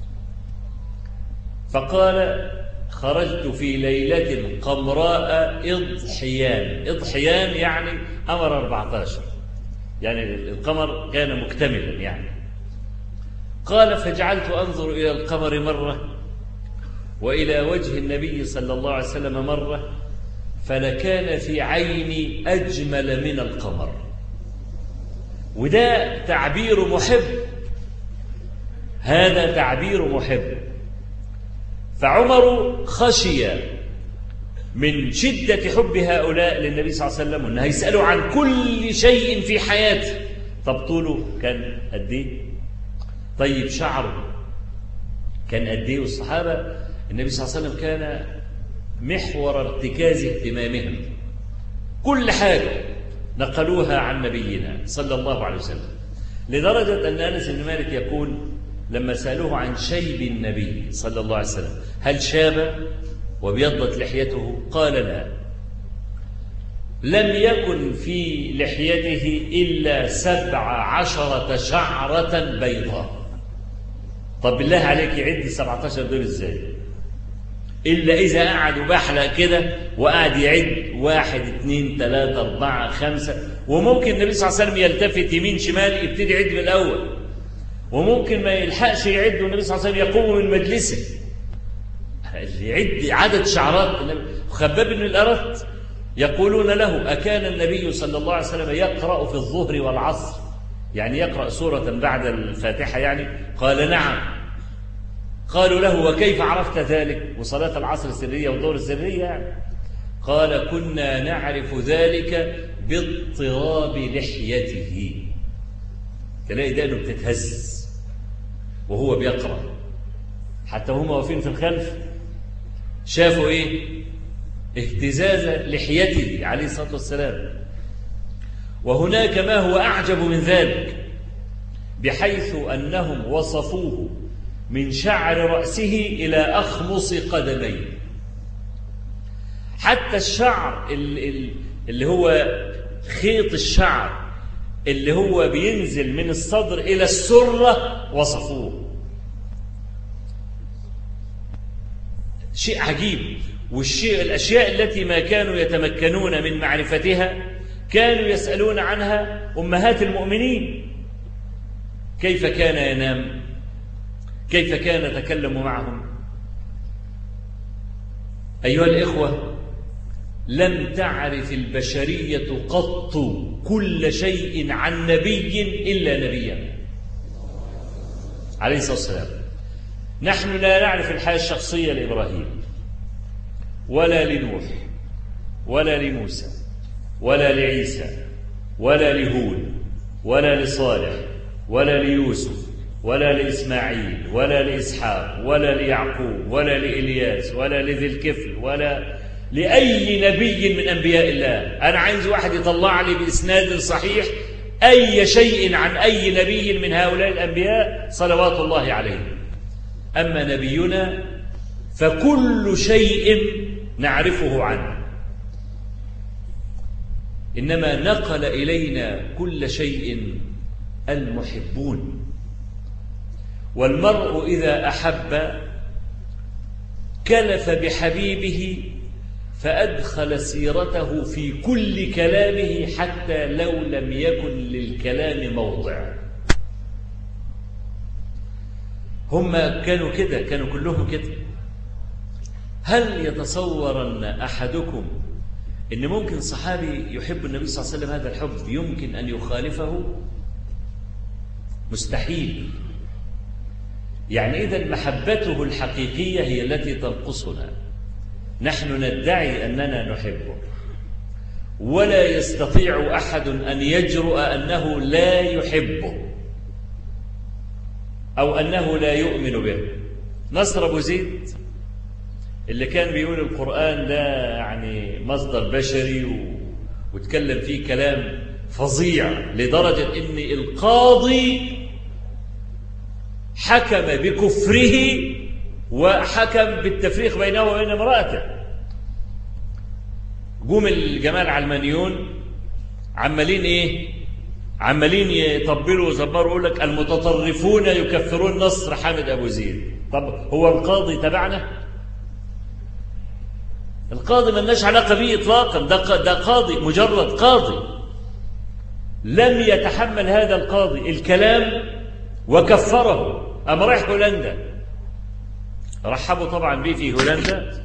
S1: فقال خرجت في ليلة قمراء إضحيان. إضحيان يعني أمر أربعة عشر، يعني القمر كان مكتملا يعني. قال فجعلت أنظر إلى القمر مرة وإلى وجه النبي صلى الله عليه وسلم مرة، فلكان في عيني أجمل من القمر. وده تعبير محب، هذا تعبير محب. فعمر خشي من شدة حب هؤلاء للنبي صلى الله عليه وسلم أنه يسألوا عن كل شيء في حياته. طب طوله كان قد ايه؟ طيب شعره كان قد ايه؟ والصحابة النبي صلى الله عليه وسلم كان محور ارتكاز اهتمامهم، كل حاجة نقلوها عن نبينا صلى الله عليه وسلم، لدرجة أن أنس بن مالك يقول لما سألوه عن شيب النبي صلى الله عليه وسلم هل شاب وابيضت لحيته؟ قال لا، لم يكن في لحيته إلا سبع عشرة شعرة بيضاء. طب بالله عليك يعد السبعة عشر دول ازاي؟ إلا إذا قعد وبحلق كده وقعد يعد واحد اثنين ثلاثة أربعة خمسة، وممكن النبي صلى الله عليه وسلم يلتفت يمين شمال يبتدي يعد من الأول، وممكن ما يلحقش يعد والنبي صلى الله عليه وسلم يقوم من مجلسه يعد عدد شعرات. خباب بن الأرت يقولون له: أكان النبي صلى الله عليه وسلم يقرأ في الظهر والعصر، يعني يقرأ سورة بعد الفاتحة يعني؟ قال: نعم. قالوا له: وكيف عرفت ذلك؟ وصلاة العصر سرية والظهر سرية يعني؟ قال: كنا نعرف ذلك باضطراب لحيته، تلاقي دقنه بتتهز وهو بيقرأ، حتى هم واقفين في الخلف شافوا ايه؟ اهتزاز لحيته عليه الصلاة والسلام. وهناك ما هو أعجب من ذلك، بحيث أنهم وصفوه من شعر رأسه إلى أخمص قدميه. حتى الشعر اللي هو خيط الشعر اللي هو بينزل من الصدر إلى السرة وصفوه. شيء عجيب. والشيء الأشياء التي ما كانوا يتمكنون من معرفتها كانوا يسألون عنها أمهات المؤمنين: كيف كان ينام؟ كيف كان يتكلم معهم؟ أيها الإخوة، لم تعرف البشرية قط كل شيء عن نبي إلا نبيا عليه الصلاة والسلام. نحن لا نعرف الحياة الشخصية لإبراهيم ولا لنوح ولا لموسى ولا لعيسى ولا لهود ولا لصالح ولا ليوسف ولا لإسماعيل ولا لإسحاق ولا ليعقوب ولا لإلياس ولا لذي الكفل ولا لأي نبي من أنبياء الله. أنا عايز واحد يطلع لي بإسناد صحيح أي شيء عن أي نبي من هؤلاء الأنبياء صلوات الله عليهم. أما نبينا فكل شيء نعرفه عنه، إنما نقل إلينا كل شيء المحبون. والمرء إذا أحب كلف بحبيبه فأدخل سيرته في كل كلامه حتى لو لم يكن للكلام موضع. هم كانوا كده، كانوا كلهم كده. هل يتصورن أحدكم إن ممكن صحابي يحب النبي صلى الله عليه وسلم هذا الحب يمكن أن يخالفه؟ مستحيل. يعني إذن محبته الحقيقية هي التي تنقصنا. نحن ندعي أننا نحبه، ولا يستطيع أحد أن يجرؤ أنه لا يحبه أو أنه لا يؤمن به. نصر أبو زيد اللي كان بيقول القرآن ده يعني مصدر بشري و... وتكلم فيه كلام فظيع لدرجة إن القاضي حكم بكفره وحكم بالتفريق بينه وبين امرأته. قوم الجماعة العلمانيون عمالين ايه؟ عمالين يطبلوا ويزمروا يقول لك المتطرفون يكفرون نصر حامد ابو زيد. طب هو القاضي تبعنا؟ القاضي ملناش علاقه به اطلاقا، ده ده قاضي، مجرد قاضي. لم يتحمل هذا القاضي الكلام وكفره، أما رايح هولندا. رحبوا طبعا به في هولندا،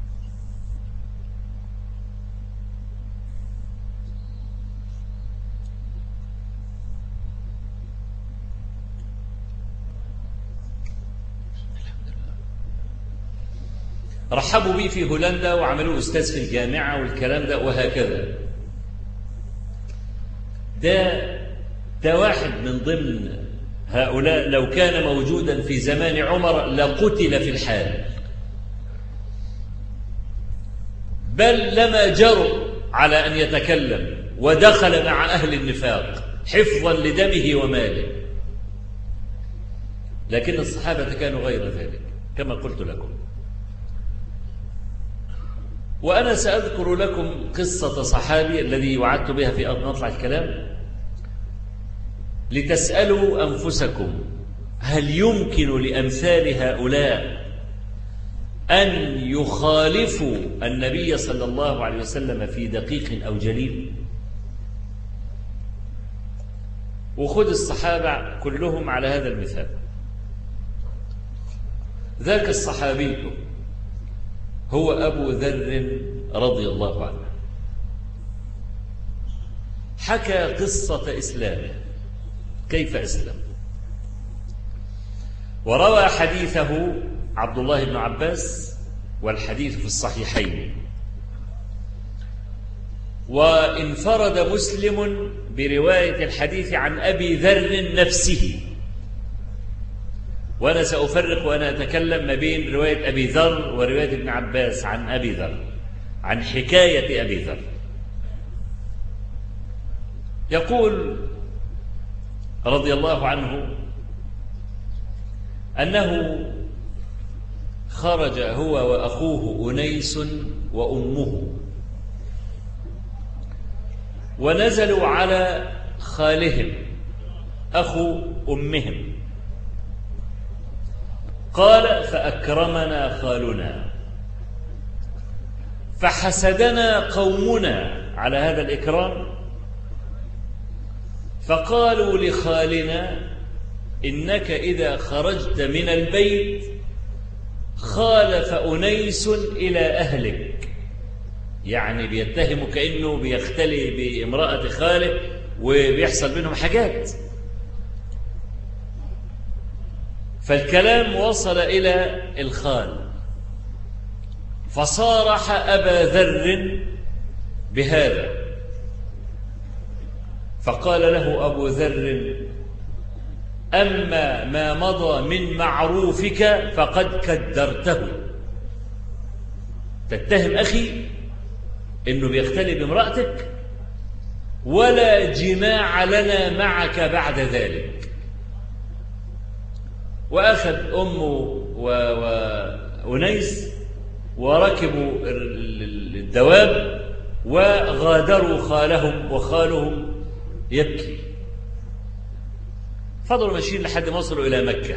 S1: رحبوا به في هولندا وعملوه أستاذ في الجامعة والكلام ده وهكذا. ده ده واحد من ضمن هؤلاء لو كان موجودا في زمان عمر لقتل في الحال، بل لما جرؤ على أن يتكلم ودخل مع أهل النفاق حفظا لدمه وماله. لكن الصحابة كانوا غير ذلك كما قلت لكم. وأنا سأذكر لكم قصة صحابي الذي وعدت بها في مطلع الكلام لتسألوا أنفسكم هل يمكن لأمثال هؤلاء أن يخالفوا النبي صلى الله عليه وسلم في دقيق أو جليل؟ وخذ الصحابة كلهم على هذا المثال. ذاك الصحابي هو أبو ذر رضي الله عنه، حكى قصة إسلامه كيف أسلم، وروى حديثه عبد الله بن عباس، والحديث في الصحيحين. وانفرد مسلم برواية الحديث عن أبي ذر نفسه، وأنا سأفرق وأنا أتكلم ما بين رواية أبي ذر ورواية ابن عباس عن أبي ذر، عن حكاية أبي ذر. يقول رضي الله عنه أنه خرج هو وأخوه أنيس وأمه، ونزلوا على خالهم أخو أمهم. قال فأكرمنا خالنا، فحسدنا قومنا على هذا الإكرام، فقالوا لخالنا إنك إذا خرجت من البيت خالف أنيس إلى أهلك، يعني بيتهم كأنه بيختلي بامرأة خاله وبيحصل بينهم حاجات. فالكلام وصل إلى الخال، فصارح أبا ذر بهذا، فقال له أبو ذر أما ما مضى من معروفك فقد كدرته. تتهم أخي إنه بيختلي بامرأتك، ولا جماع لنا معك بعد ذلك. وأخذ أمه وأنيس وركبوا الدواب وغادروا خالهم، وخالهم يبكي. فضلوا ماشيين لحد ما وصلوا إلى مكة.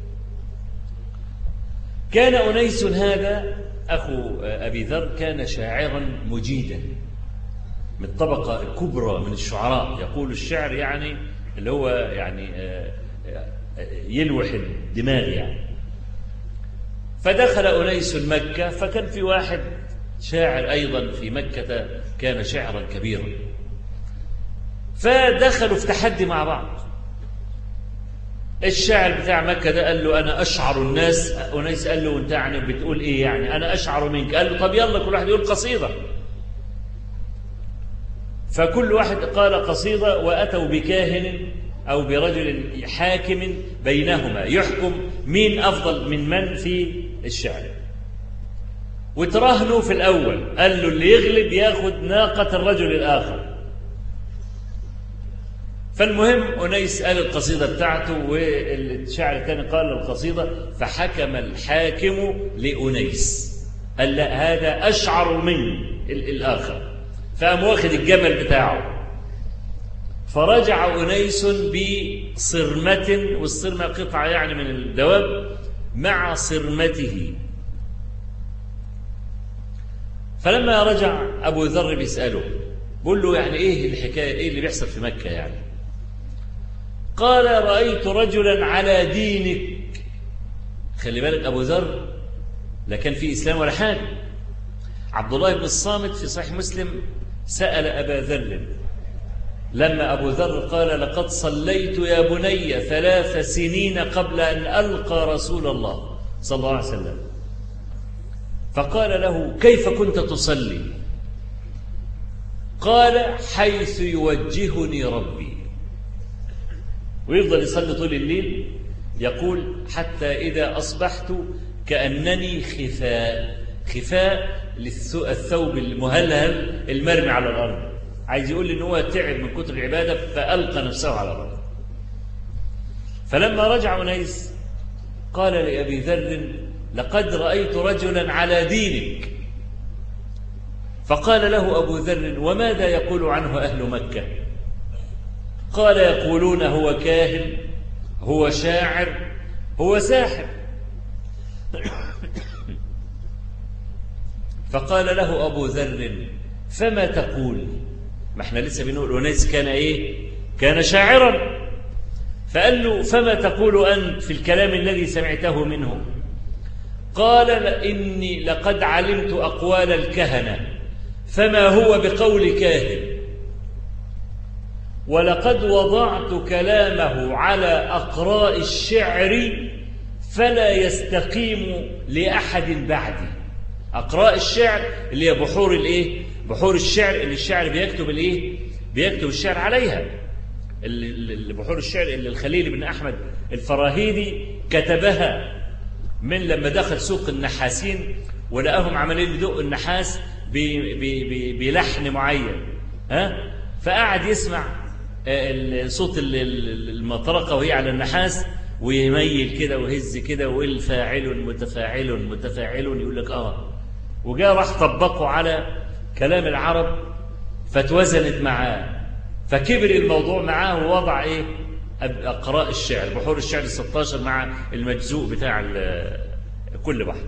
S1: كان أنيس هذا أخو أبي ذر كان شاعرا مجيدا من الطبقة الكبرى من الشعراء، يقول الشعر يعني اللي هو يعني يلوح الدماغ يعني. فدخل أنيس مكة، فكان في واحد شاعر أيضا في مكة كان شاعرا كبيرا، فدخلوا في تحدي مع بعض. الشاعر بتاع مكة ده قال له أنا أشعر الناس. أنيس قال له وأنت يعني بتقول إيه يعني؟ أنا أشعر منك. قال له طب يلا كل واحد يقول قصيدة. فكل واحد قال قصيدة، وأتوا بكاهن أو برجل حاكم بينهما يحكم مين أفضل من من في الشعر. وتراهنوا في الأول، قال له اللي يغلب ياخد ناقة الرجل الآخر. فالمهم أنيس قال القصيدة بتاعته، والشاعر الثاني قال القصيدة، فحكم الحاكم لأنيس، قال لا هذا أشعر من الآخر، فقام واخد الجمل بتاعه. فرجع أنيس بصرمة، والصرمة قطعة يعني من الدواب، مع صرمته. فلما رجع أبو ذر بيسأله، بقول له يعني إيه الحكاية، إيه اللي بيحصل في مكة يعني؟ قال رأيت رجلا على دينك. خلي بالك أبو ذر لا كان في إسلام ولا حاجة. عبد الله بن الصامت في صحيح مسلم سأل أبا ذر لما أبو ذر قال لقد صليت يا بني ثلاث سنين قبل أن ألقى رسول الله صلى الله عليه وسلم، فقال له كيف كنت تصلي؟ قال حيث يوجهني ربي. ويفضل يصلي طول الليل، يقول حتى إذا أصبحت كأنني خفاء. خفاء للثوب المهلهل المرمي على الأرض، عايز يقول لي إن هو تعب من كتر العبادة فألقى نفسه على الأرض. فلما رجع أنيس قال لأبي ذر لقد رأيت رجلا على دينك. فقال له أبو ذر: وماذا يقول عنه أهل مكة؟ قال: يقولون هو كاهن، هو شاعر، هو ساحر. فقال له أبو ذر: فما تقول؟ ما احنا لسه بنقول أنيس كان إيه؟ كان شاعرا. فقال له: فما تقول أنت في الكلام الذي سمعته منه؟ قال: إني لقد علمت أقوال الكهنة فما هو بقول كاهن، ولقد وضعت كلامه على أقراء الشعر فلا يستقيم لأحد بعدي. أقراء الشعر اللي هي بحور الإيه؟ بحور الشعر اللي الشاعر بيكتب الإيه؟ بيكتب الشعر عليها. بحور الشعر اللي الخليل بن أحمد الفراهيدي كتبها من لما دخل سوق النحاسين ولقاهم عمالين يدقوا النحاس بلحن معين، ها؟ فقعد يسمع صوت المطرقة وهي على النحاس ويميل كده ويهز كده ويقول فاعل متفاعل متفاعل، يقول لك اه. وجاء راح طبقه على كلام العرب فتوزنت معاه، فكبر الموضوع معاه ووضع ايه؟ أقراء الشعر، بحور الشعر الستاشر مع المجزوء بتاع كل بحر.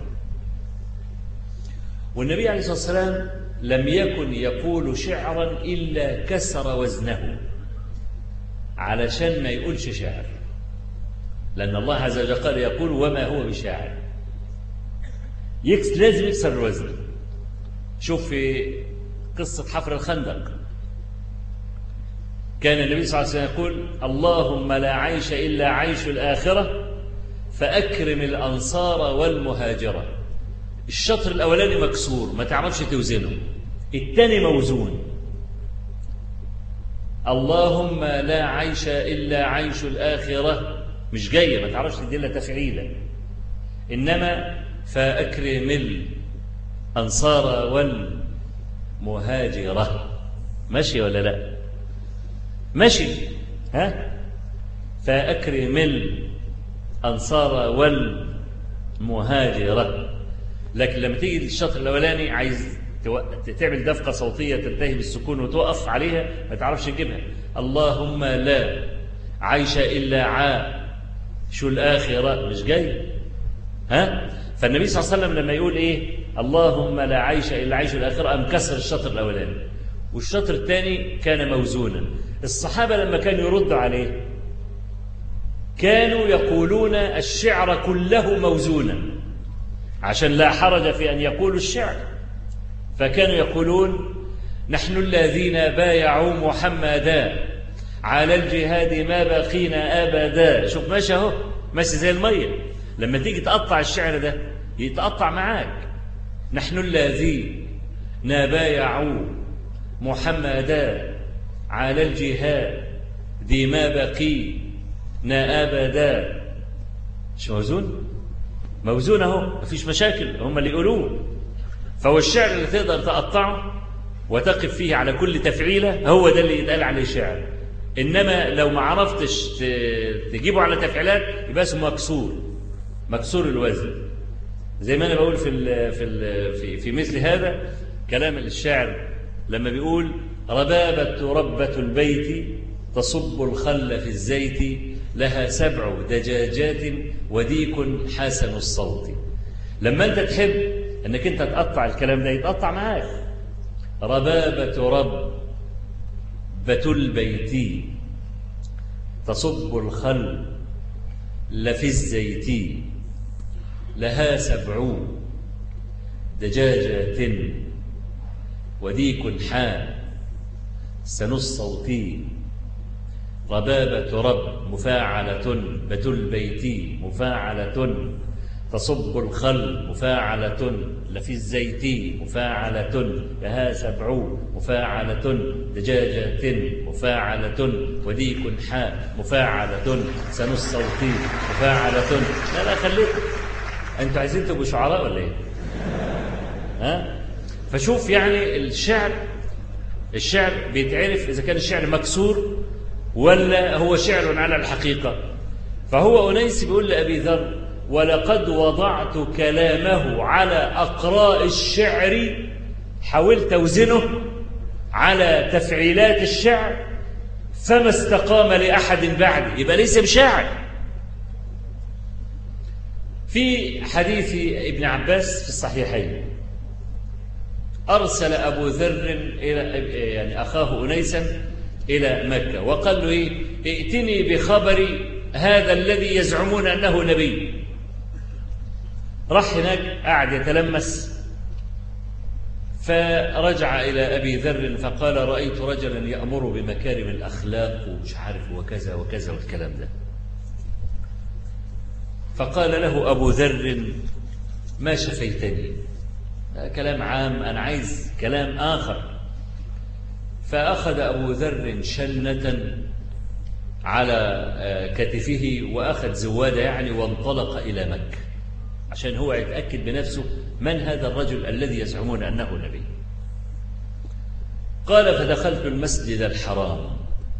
S1: والنبي عليه الصلاة والسلام لم يكن يقول شعرا إلا كسر وزنه علشان ما يقولش شعر، لأن الله عز وجل قال يقول وما هو بشاعر، يكس لازم يكسر الوزن. شوف في قصة حفر الخندق كان النبي صلى الله عليه وسلم يقول: اللهم لا عيش إلا عيش الآخرة فأكرم الأنصار والمهاجرة. الشطر الأولاني مكسور ما تعرفش توزنه، الثاني موزون. اللهم لا عيش إلا عيش الآخرة مش جاية ما تعرفش تدي لها تفعيلة، إنما فأكرم الأنصار والمهاجرة. ماشي ولا لا؟ ماشي، ها؟ فأكرم الأنصار والمهاجرة. لكن لما تيجي الشطر الأولاني عايز تعمل دفقة صوتية تنتهي بالسكون وتوقف عليها ما تعرفش تجيبها. اللهم لا عيش إلا عاش الآخرة مش جاي، ها؟ فالنبي صلى الله عليه وسلم لما يقول إيه اللهم لا عيش إلا عيش الآخرة أم كسر الشطر الأولاني، والشطر الثاني كان موزونا. الصحابة لما كانوا يردوا عليه كانوا يقولون الشعر كله موزونا عشان لا حرج في أن يقولوا الشعر، فكانوا يقولون نحن الذين بايعوا محمدا على الجهاد ما بقينا أبدا. شوف ماشي اهو، ماشي زي المية. لما تيجي تقطع الشعر ده يتقطع معاك. نحن الذين بايعوا محمدا على الجهاد دي ما بقينا أبدا. مش موزون؟ موزون اهو، مفيش مشاكل، هم اللي يقولوه. فهو الشعر اللي تقدر تقطعه وتقف فيه على كل تفعيلة هو ده اللي يتقال عليه شعر. إنما لو ما عرفتش تجيبه على تفعيلات يبقى اسمه مكسور، مكسور الوزن. زي ما أنا بقول في ال في ال في, في مثل هذا كلام الشاعر لما بيقول ربابة ربة البيت تصب الخل في الزيت لها سبع دجاجات وديك حسن الصوت. لما أنت تحب أنك أنت تقطع الكلام ده يتقطع معاك. ربابة ربة البيت تصب الخل لفي الزيت لها سبع دجاجات وديك حسن الصوت. ربابة رب مفاعلة بت البيت مفاعلة تصب الخل مفاعلة لفي الزيت مفاعلة لها سبع مفاعلة دجاجة مفاعلة وديك حاء مفاعلة سن الصوت مفاعلة. لا لا خليك انتوا عايزين تبقوا شعراء ولا ايه؟ ها؟ فشوف يعني الشعر الشعر بيتعرف اذا كان الشعر مكسور ولا هو شعر على الحقيقة. فهو أنيس بيقول لأبي ذر ولقد وضعت كلامه على أقراء الشعر حاولت أوزنه على تفعيلات الشعر فما استقام لأحد بعد، يبقى ليس بشاعر. في حديث ابن عباس في الصحيحين أرسل أبو ذر إلى يعني أخاه أنيسا إلى مكة وقال له إيه؟ ائتني بخبر هذا الذي يزعمون أنه نبي. راح هناك قاعد يتلمس، فرجع إلى أبي ذر فقال رأيت رجلا يأمر بمكارم الأخلاق ومش عارف وكذا وكذا والكلام ده. فقال له أبو ذر ما شفيتني، كلام عام، أنا عايز كلام آخر. فأخذ أبو ذر شنة على كتفه وأخذ زوادة يعني وانطلق إلى مكة عشان هو يتأكد بنفسه من هذا الرجل الذي يزعمون أنه نبي. قال فدخلت المسجد الحرام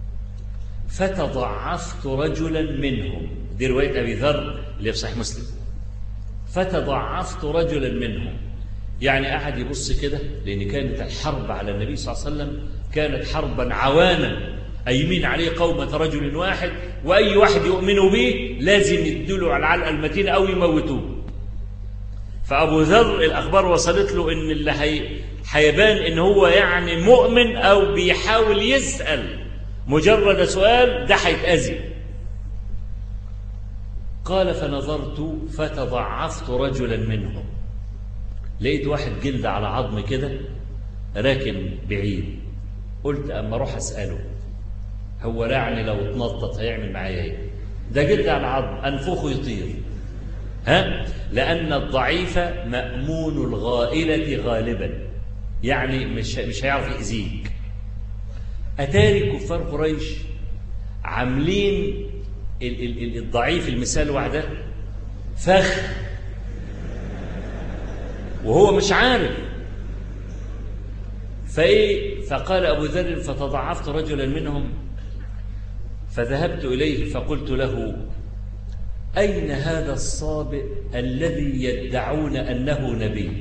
S1: فتضعفت رجلا منهم، دي رواية أبي ذر اللي في صحيح مسلم. فتضعفت رجلا منهم يعني قعد يبص كده، لأن كانت الحرب على النبي صلى الله عليه وسلم كانت حربا عوانا أيمين عليه قومة رجل واحد، وأي واحد يؤمنوا به لازم يدلوا على العلقة المتينة أو يموتوه. فأبو ذر الأخبار وصلت له إن اللي هي هيبان إن هو يعني مؤمن أو بيحاول يسأل مجرد سؤال ده هيتأذي. قال فنظرت فتضعفت رجلا منهم، لقيت واحد جلد على عظم كده راكن بعيد. قلت أما أروح أسأله هو يعني لو اتنطط هيعمل معايا ايه؟ ده جلد على عظم أنفخه يطير، ها؟ لأن الضعيف مأمون الغائلة غالبا، يعني مش مش هيعرف يأذيك. أتاري كفار قريش عاملين ال ال ال الضعيف المثال وحده فخ وهو مش عارف. فإيه؟ فقال أبو ذر فتضعفت رجلا منهم فذهبت إليه فقلت له أين هذا الصابئ الذي يدعون أنه نبي؟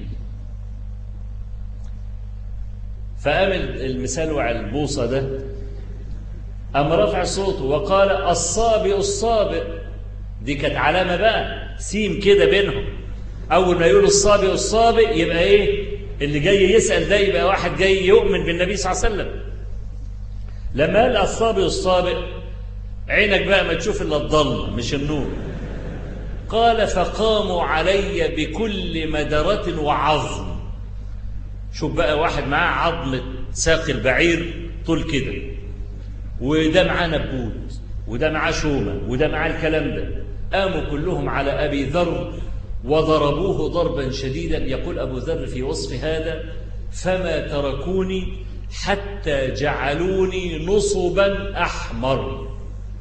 S1: فقام المثال وعلى البوصة ده أم رفع صوته وقال الصابئ الصابئ. دي كانت علامة بقى سيم كده بينهم، أول ما يقول الصابئ الصابئ يبقى إيه؟ اللي جاي يسأل ده يبقى واحد جاي يؤمن بالنبي صلى الله عليه وسلم. لما قال الصابئ الصابئ عينك بقى ما تشوف إلا الضلمة مش النور. قال فقاموا علي بكل مدرة وعظم. شوف بقى واحد معاه عظمة ساق البعير طول كده، وده معاه نبوت، وده معاه شومة، وده معاه الكلام ده. قاموا كلهم على أبي ذر وضربوه ضربا شديدا. يقول أبو ذر في وصف هذا فما تركوني حتى جعلوني نصبا أحمر،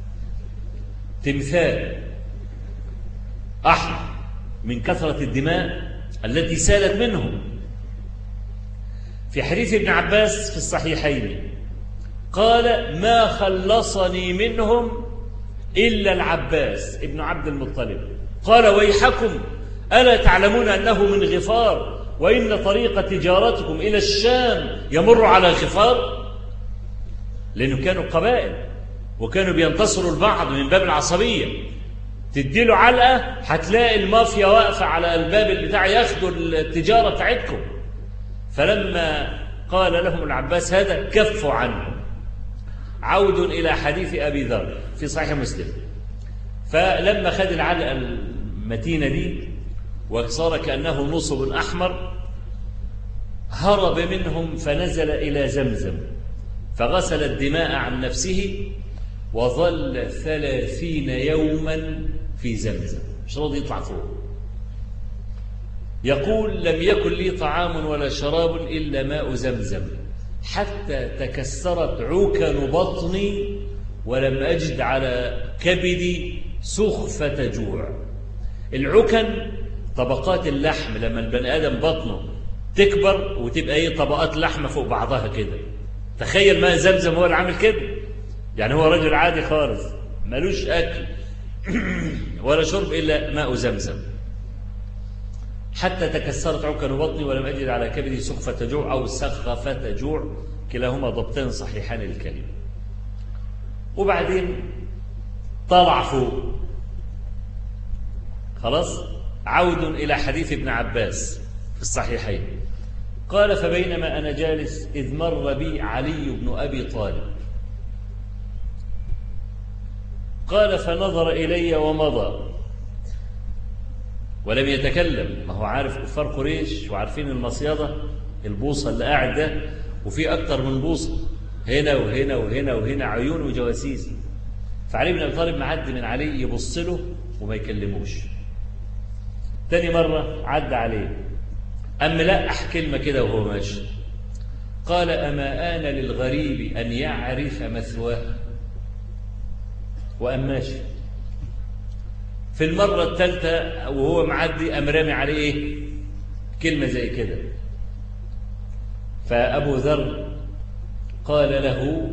S1: تمثال أحمر من كثرة الدماء التي سالت منهم. في حديث ابن عباس في الصحيحين قال ما خلصني منهم إلا العباس ابن عبد المطلب. قال ويحكم ألا تعلمون أنه من غفار وإن طريق تجارتكم إلى الشام يمر على غفار؟ لأنه كانوا قبائل وكانوا بينتصروا البعض من باب العصبية. تديله علقة هتلاقي المافيا واقفة على الباب البتاع ياخدوا التجارة بتاعتكم. فلما قال لهم العباس هذا كفوا عنه. عود إلى حديث أبي ذر في صحيح مسلم. فلما خد العلقة المتينة دي وصار كأنه نصب أحمر هرب منهم فنزل إلى زمزم فغسل الدماء عن نفسه وظل ثلاثين يوما في زمزم مش راضي يطلع فوق. يقول لم يكن لي طعام ولا شراب إلا ماء زمزم حتى تكسرت عكن بطني ولم أجد على كبدي سخفة جوع. العكن طبقات اللحم لما البني آدم بطنه تكبر وتبقى ايه طبقات لحمة فوق بعضها كده. تخيل ماء زمزم هو اللي عامل كده. يعني هو رجل عادي خالص ملوش أكل ولا شرب إلا ماء زمزم. حتى تكسرت عكر بطني ولم أجد على كبدي سخفة جوع أو سخفة جوع، كلاهما ضبطين صحيحان الكلمة. وبعدين طلع فوق خلاص. عود إلى حديث ابن عباس في الصحيحين قال: فبينما أنا جالس إذ مر بي علي بن أبي طالب، قال: فنظر إلي ومضى ولم يتكلم. ما هو عارف كفار قريش وعارفين المصيدة، البوصة اللي قاعد ده وفي أكتر من بوصة هنا وهنا وهنا وهنا، عيون وجواسيس. فعلي بن أبي طالب معدي من عليه يبص له وما يكلموش. تاني مرة عدى عليه أم لقح كلمة كده وهو ماشي، قال: أما آن للغريب أن يعرف مثواه، وأم ماشي. في المرة الثالثة وهو معدي أم رامي عليه إيه؟ كلمة زي كده. فأبو ذر قال له: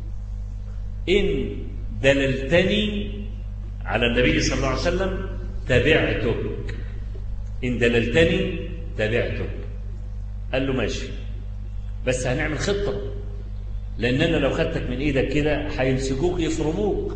S1: إن دللتني على النبي صلى الله عليه وسلم تبعتك، إن دللتني تبعتك. قال له: ماشي، بس هنعمل خطة، لأننا لو خدتك من إيدك كده هيمسكوك يفرموك،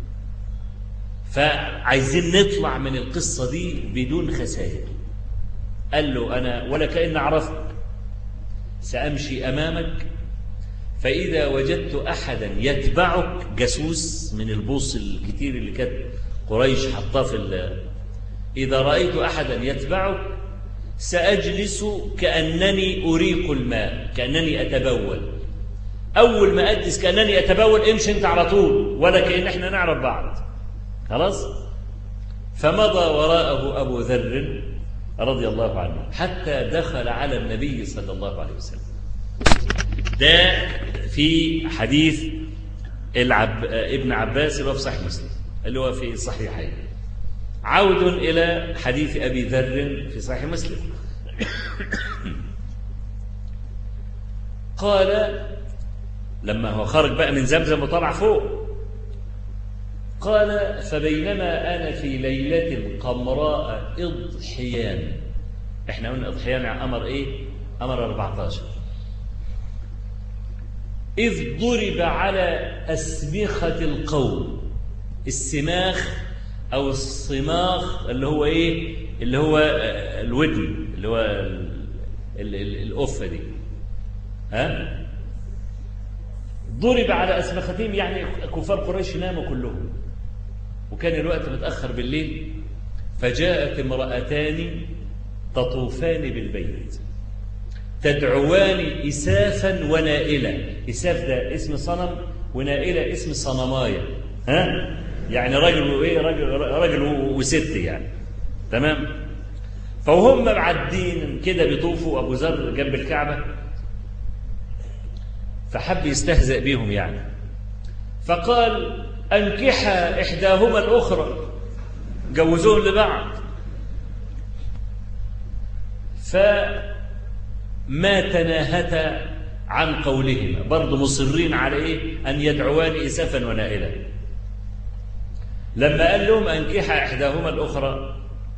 S1: فعايزين نطلع من القصة دي بدون خسائر. قال له: أنا ولا كأن عرفت، سأمشي أمامك، فإذا وجدت أحدا يتبعك، جاسوس من البوص الكتير اللي كانت قريش حطاه في، إذا رأيت أحدا يتبعك سأجلس كأنني أريق الماء، كأنني أتبول. أول ما أجلس كأنني أتبول امشي أنت على طول، ولا كأن احنا نعرف بعض. خلاص. فمضى وراءه أبو ذر رضي الله عنه حتى دخل على النبي صلى الله عليه وسلم. ده في حديث العب... ابن عباس اللي هو في صحيح مسلم، اللي هو في الصحيحين. عود إلى حديث أبي ذر في صحيح مسلم. قال لما هو خرج بقى من زمزم وطلع فوق، قال: فبينما أنا في ليلة قمراء إضحيان. احنا قلنا إضحيان أمر إيه؟ أمر أربعة عشر. إذ ضرب على أسمخة القوم. السماخ أو الصماخ اللي هو إيه؟ اللي هو الودن، اللي هو الأفة دي. ها؟ ضرب على أسمختهم، يعني كفار قريش ناموا كلهم وكان الوقت متأخر بالليل. فجاءت امرأتان تطوفان بالبيت تدعوان إسافا ونائلة. إساف ده اسم صنم، ونائلة اسم صنماية. ها؟ يعني راجل وإيه؟ راجل, راجل وست يعني. تمام؟ فوهم معدين كده بيطوفوا أبو ذر جنب الكعبة، فحب يستهزئ بيهم يعني، فقال: أنكحا إحداهما الأخرى، جوزوهم لبعض. فما تناهتا عن قولهما، برضو مصرين على إيه؟ أن يدعوان إسافا ونائلا. لما قال لهم أنكحا إحداهما الأخرى،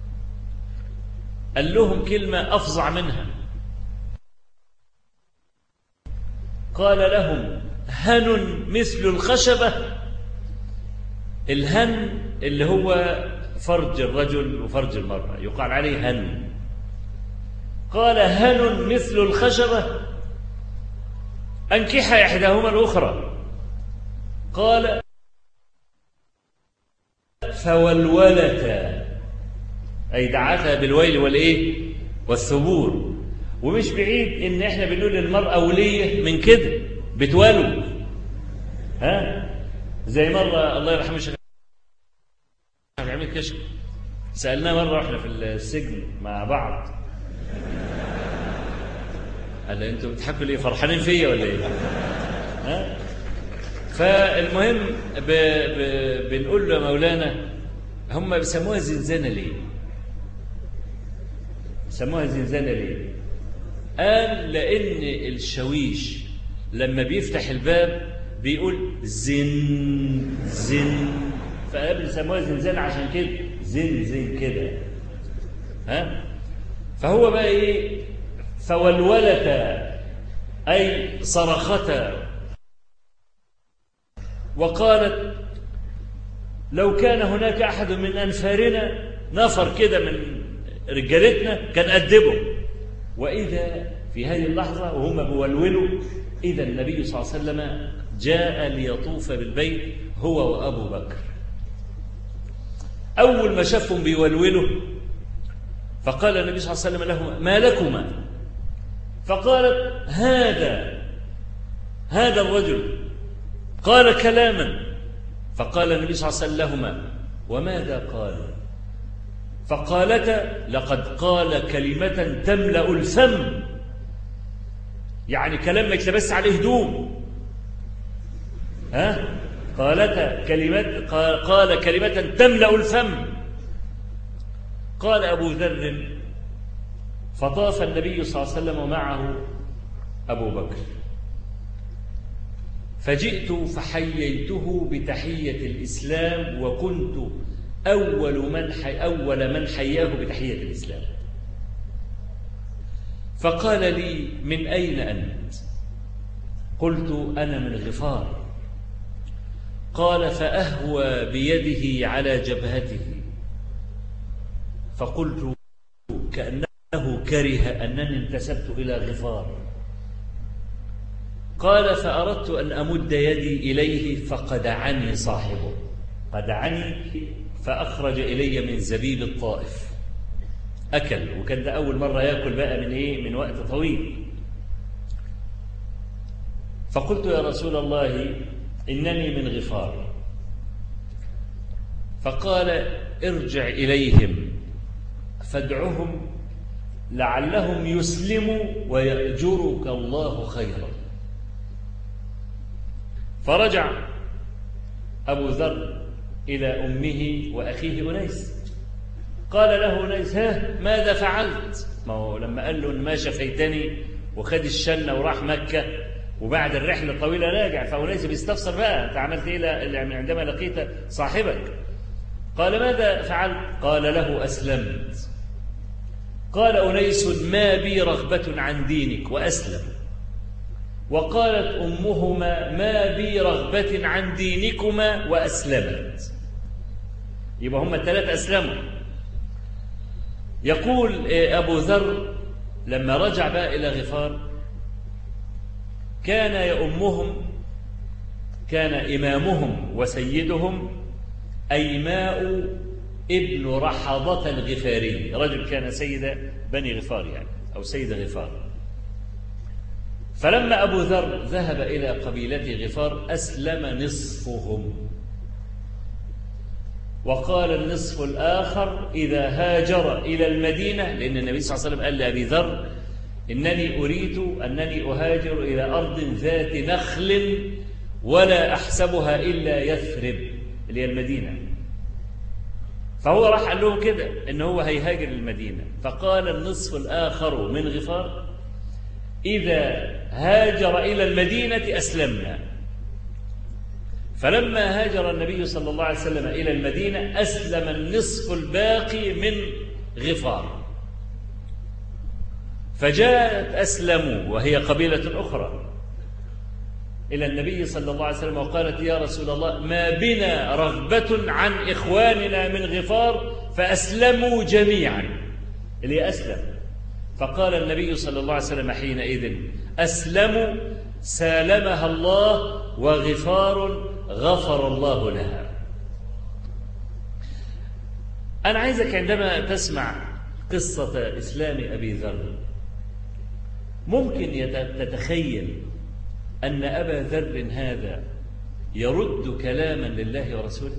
S1: قال لهم كلمة أفظع منها، قال لهم: هن مثل الخشبة. الهن اللي هو فرج الرجل وفرج المرأة، يقال عليه هن. قال: هن مثل الخشبة، أنكحا إحداهما الأخرى. قال: فولولتا، أي دعتها بالويل والإيه؟ والثبور. ومش بعيد إن إحنا بنقول للمرأة ولية من كده، بتولو. ها؟ زي مرة الله يرحمه الشيخ عميد كشك، سألناه مرة واحنا في السجن مع بعض، قال: أنتوا بتحكوا ليه؟ فرحانين فيا ولا إيه؟ ها؟ فالمهم ب... ب... بنقول له مولانا هم بيسموها زنزانة ليه؟ سموها زنزانة ليه؟ قال: لأن الشويش لما بيفتح الباب بيقول زن زن، فقبل سموها زنزانة عشان كده، زن زن كده. ها؟ فهو بقى إيه؟ فولولتا أي صرختا وقالت لو كان هناك أحد من أنفارنا، نفر كده من رجالتنا، كان أدبه. وإذا في هذه اللحظة وهم بيولولوا إذا النبي صلى الله عليه وسلم جاء ليطوف بالبيت هو وأبو بكر. أول ما شافهم بيولولوا فقال النبي صلى الله عليه وسلم لهما ما لكما؟ فقالت هذا هذا الرجل قال كلاما. فقال النبي صلى الله عليه وسلم لهما وماذا قال؟ فقالتا لقد قال كلمة تملأ الفم، يعني كلام ما يتلبس عليه هدوم. ها؟ قالتا كلمة قال كلمة تملأ الفم. قال أبو ذر فطاف النبي صلى الله عليه وسلم ومعه أبو بكر، فجئت فحييته بتحية الإسلام، وكنت أول من حي أول من حياه بتحية الإسلام. فقال لي من أين أنت؟ قلت أنا من غفار. قال فأهوى بيده على جبهته، فقلت كأنه كره أنني انتسبت إلى غفار. قال فأردت أن أمد يدي إليه فقدعني صاحبه، قدعني فأخرج إلي من زبيب الطائف أكل، وكان ده أول مرة يأكل بقى من إيه؟ من وقت طويل. فقلت يا رسول الله إنني من غفار. فقال ارجع إليهم فادعهم لعلهم يسلموا ويأجرك الله خيرا. فرجع أبو ذر إلى أمه وأخيه أنيس، قال له أنيس ها ماذا فعلت؟ ما هو لما قال له ما شفيتني وخد الشنة وراح مكة وبعد الرحلة الطويلة راجع، فأنيس بيستفسر بقى أنت عملت إيه من عندما لقيت صاحبك؟ قال ماذا فعلت؟ قال له أسلمت. قال أنيس ما بي رغبة عن دينك وأسلم. وقالت أمهما ما بي رغبة عن دينكما وأسلمت. يبقى هم الثلاثة أسلموا. يقول أبو ذر لما رجع بقى إلى غفار كان يأمهم، كان إمامهم وسيدهم أيماء ابن رحضة الغفاري، رجل كان سيد بني غفار يعني أو سيد غفار. فلما أبو ذر ذهب إلى قبيلة غفار أسلم نصفهم، وقال النصف الآخر إذا هاجر إلى المدينة، لأن النبي صلى الله عليه وسلم قال لأبي ذر إنني أريد أنني أهاجر إلى أرض ذات نخل ولا أحسبها إلا يثرب اللي هي المدينة. فهو راح قال لهم كده إن هو هيهاجر المدينة. فقال النصف الآخر من غفار إذا هاجر إلى المدينة أسلمنا. فلما هاجر النبي صلى الله عليه وسلم إلى المدينة أسلم النصف الباقي من غفار، فجاءت أسلموا وهي قبيلة أخرى إلى النبي صلى الله عليه وسلم وقالت يا رسول الله ما بنا رغبة عن إخواننا من غفار فأسلموا جميعا اللي أسلم. فقال النبي صلى الله عليه وسلم حينئذ أسلموا سالمها الله وغفار غفر الله لها. أنا عايزك عندما تسمع قصة إسلام أبي ذر ممكن تتخيل أن أبا ذر هذا يرد كلاما لله ورسوله؟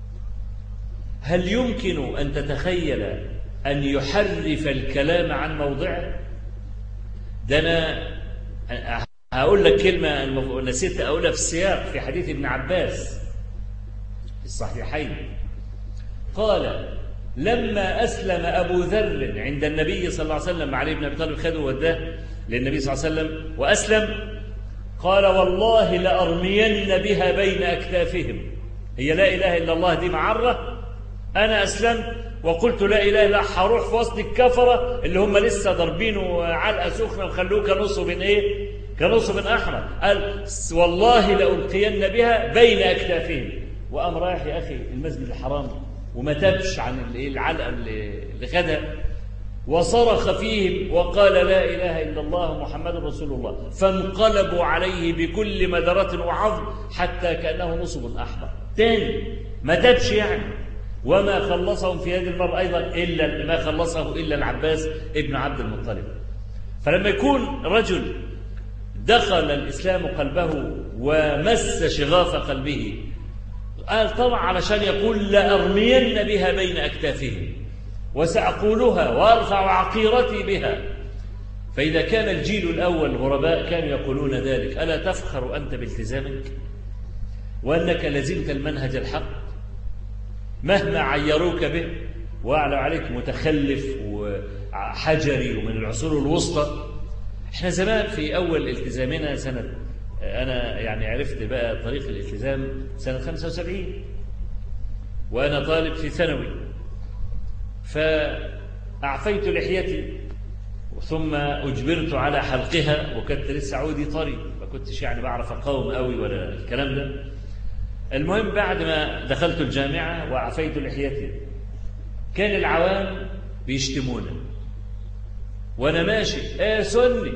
S1: هل يمكن أن تتخيل أن يحرف الكلام عن موضعه؟ ده أنا هقول لك كلمة نسيت أقولها في السياق في حديث ابن عباس في الصحيحين. قال لما أسلم أبو ذر عند النبي صلى الله عليه وسلم علي بن أبي طالب خده وداه للنبي صلى الله عليه وسلم وأسلم، قال والله لأرمين بها بين أكتافهم. هي لا إله إلا الله دي معرة، أنا أسلمت وقلت لا إله إلا هروح في وسط الكفرة اللي هم لسه ضاربينه علقة سخنة وخلوه كنصب إيه؟ كنصب أحمر. قال والله لألقين بها بين أكتافهم. وقام رايح يا أخي المسجد الحرام وما تبش عن العلقة اللي خدها، وصرخ فيهم وقال لا إله إلا الله محمد رسول الله، فانقلبوا عليه بكل مدرة وعظم حتى كأنه نصب أحمر. تاني ما تبش يعني. وما خلصهم في هذه المرة أيضا إلا ما خلصه إلا العباس ابن عبد المطلب. فلما يكون رجل دخل الإسلام قلبه ومس شغاف قلبه، قال طبعا علشان يقول لأرمين بها بين أكتافهم وسأقولها وأرفع عقيرتي بها. فإذا كان الجيل الأول الغرباء كانوا يقولون ذلك، ألا تفخر أنت بالتزامك وأنك لزمت المنهج الحق مهما عيروك به وأعلى عليك متخلف وحجري ومن العصور الوسطى؟ احنا زمان في أول التزامنا سنة، أنا يعني عرفت بقى طريق الالتزام سنة خمسة وسبعين وأنا طالب في ثانوي، فأعفيت لحيتي ثم أجبرت على حلقها، وكنت لسه عودي طري ما كنتش يعني بعرف أقاوم قوي ولا الكلام ده. المهم بعد ما دخلت الجامعة وعفيت لحيتي كان العوام بيشتمونا وأنا ماشي آه سني.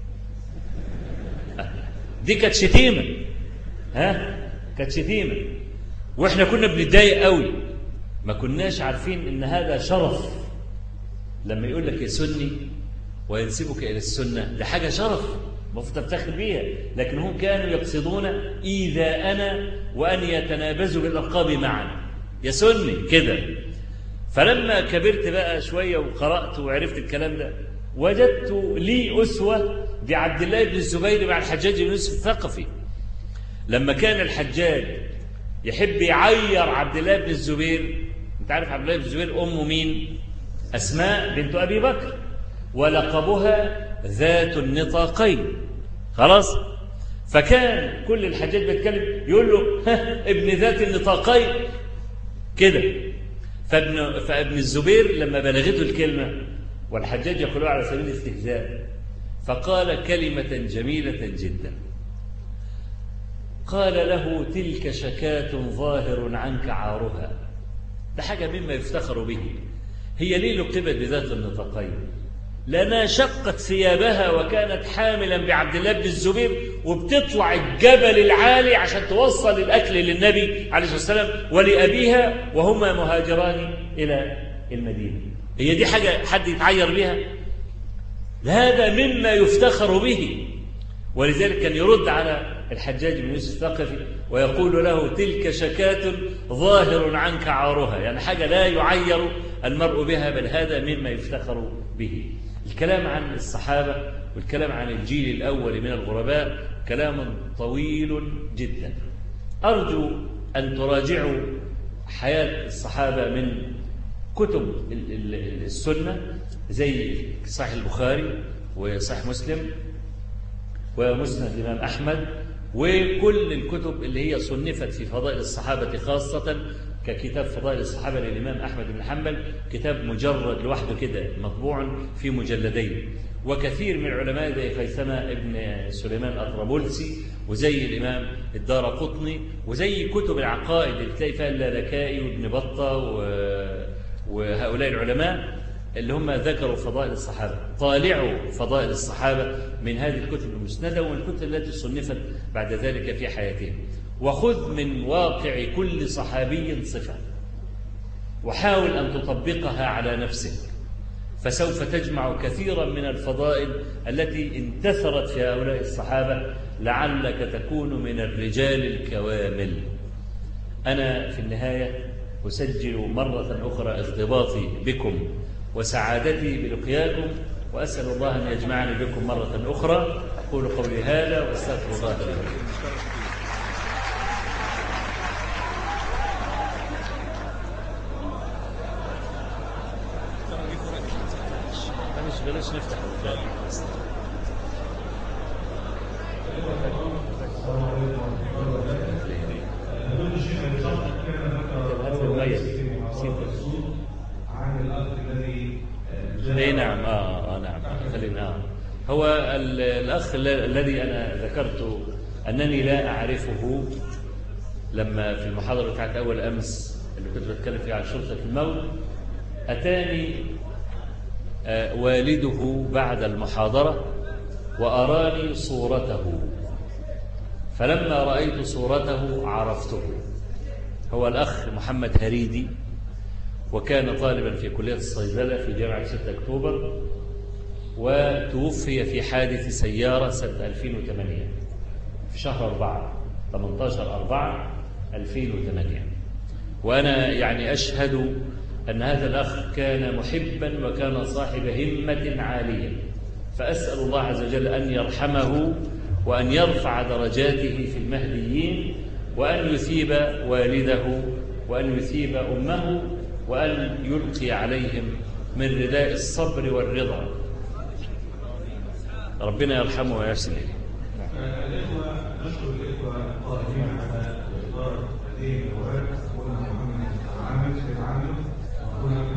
S1: دي كانت شتيمة، ها كانت شتيمة، وإحنا كنا بنتضايق قوي، ما كناش عارفين إن هذا شرف. لما يقول لك يا سني وينسبك إلى السنة ده حاجة شرف المفروض تفتخر بيها، لكن هم كانوا يقصدون إيذاءنا وأن يتنابزوا بالألقاب معنا يا سني كده. فلما كبرت بقى شوية وقرأت وعرفت الكلام ده، وجدت لي أسوة بعبد الله بن الزبير مع الحجاج بن يوسف الثقفي. لما كان الحجاج يحب يعير عبد الله بن الزبير، انت عارف عبد الله بن الزبير أمه مين؟ أسماء بنت أبي بكر، ولقبها ذات النطاقين. خلاص؟ فكان كل الحجاج بيتكلم يقول له ها ابن ذات النطاقين كده. فابن, فابن الزبير لما بلغته الكلمة والحجاج يقولها على سبيل الاستهزاء، فقال كلمة جميلة جدا، قال له تلك شكاة ظاهر عنك عارها. ده حاجة مما يفتخر به. هي ليه لقبت بذات النطاقين؟ لأنها شقت ثيابها وكانت حاملا بعبد الله بن الزبير وبتطلع الجبل العالي عشان توصل الأكل للنبي عليه الصلاة والسلام ولأبيها وهما مهاجران إلى المدينة. هي دي حاجة حد يتعير بها؟ هذا مما يفتخر به. ولذلك كان يرد على الحجاج بن يوسف الثقفي ويقول له تلك شكاة ظاهر عنك عارها، يعني حاجة لا يعير المرء بها، بل هذا مما يفتخر به. الكلام عن الصحابة والكلام عن الجيل الأول من الغرباء كلام طويل جدا. أرجو أن تراجعوا حياة الصحابة من كتب السنة زي صحيح البخاري وصحيح مسلم ومسند الإمام أحمد وكل الكتب اللي هي صنفت في فضائل الصحابة، خاصة ككتاب فضائل الصحابة للإمام أحمد بن حنبل، كتاب مجرد لوحده كده مطبوع في مجلدين. وكثير من العلماء زي خيثمة ابن سليمان الأطرابلسي وزي الإمام الدارقطني وزي كتب العقائد اللي تلاقي فيها اللالكائي وابن بطة وهؤلاء العلماء اللي هم ذكروا فضائل الصحابة. طالعوا فضائل الصحابة من هذه الكتب المسندة ومن الكتب التي صنفت بعد ذلك في حياتهم، وخذ من واقع كل صحابي صفة وحاول أن تطبقها على نفسك، فسوف تجمع كثيرا من الفضائل التي انتثرت في هؤلاء الصحابة، لعلك تكون من الرجال الكوامل. أنا في النهاية أسجل مرة أخرى ارتباطي بكم وسعادتي بلقياكم، وأسأل الله أن يجمعني بكم مرة أخرى. أقول قولي هذا وأستغفر الله لي ولكم. بلاش نفتح الباب. هات المية هو الأخ الذي أنا ذكرت أنني لا أعرفه لما في المحاضرة بتاعت أول أمس اللي كنت بتكلم فيها عن شرطة الموت، أتاني والده بعد المحاضرة وأراني صورته، فلما رأيت صورته عرفته. هو الأخ محمد هريدي، وكان طالبا في كلية الصيدلة في جامعة ستة أكتوبر، وتوفي في حادث سيارة سنة ألفين وثمانية في شهر أربعة ثمانية عشر أربعة ألفين وثمانية. وأنا يعني أشهد أن هذا الأخ كان محبا وكان صاحب همة عالية، فأسأل الله عز وجل أن يرحمه وأن يرفع درجاته في المهديين، وأن يثيب والده وأن يثيب أمه، وأن يلقي عليهم من رداء الصبر والرضا. ربنا يرحمه ويحسن إليه.
S2: الإخوة نشكر الإخوة القائمين على إصدار هذه الأوراق، أخونا محمد عامر سيد عامر، وأخونا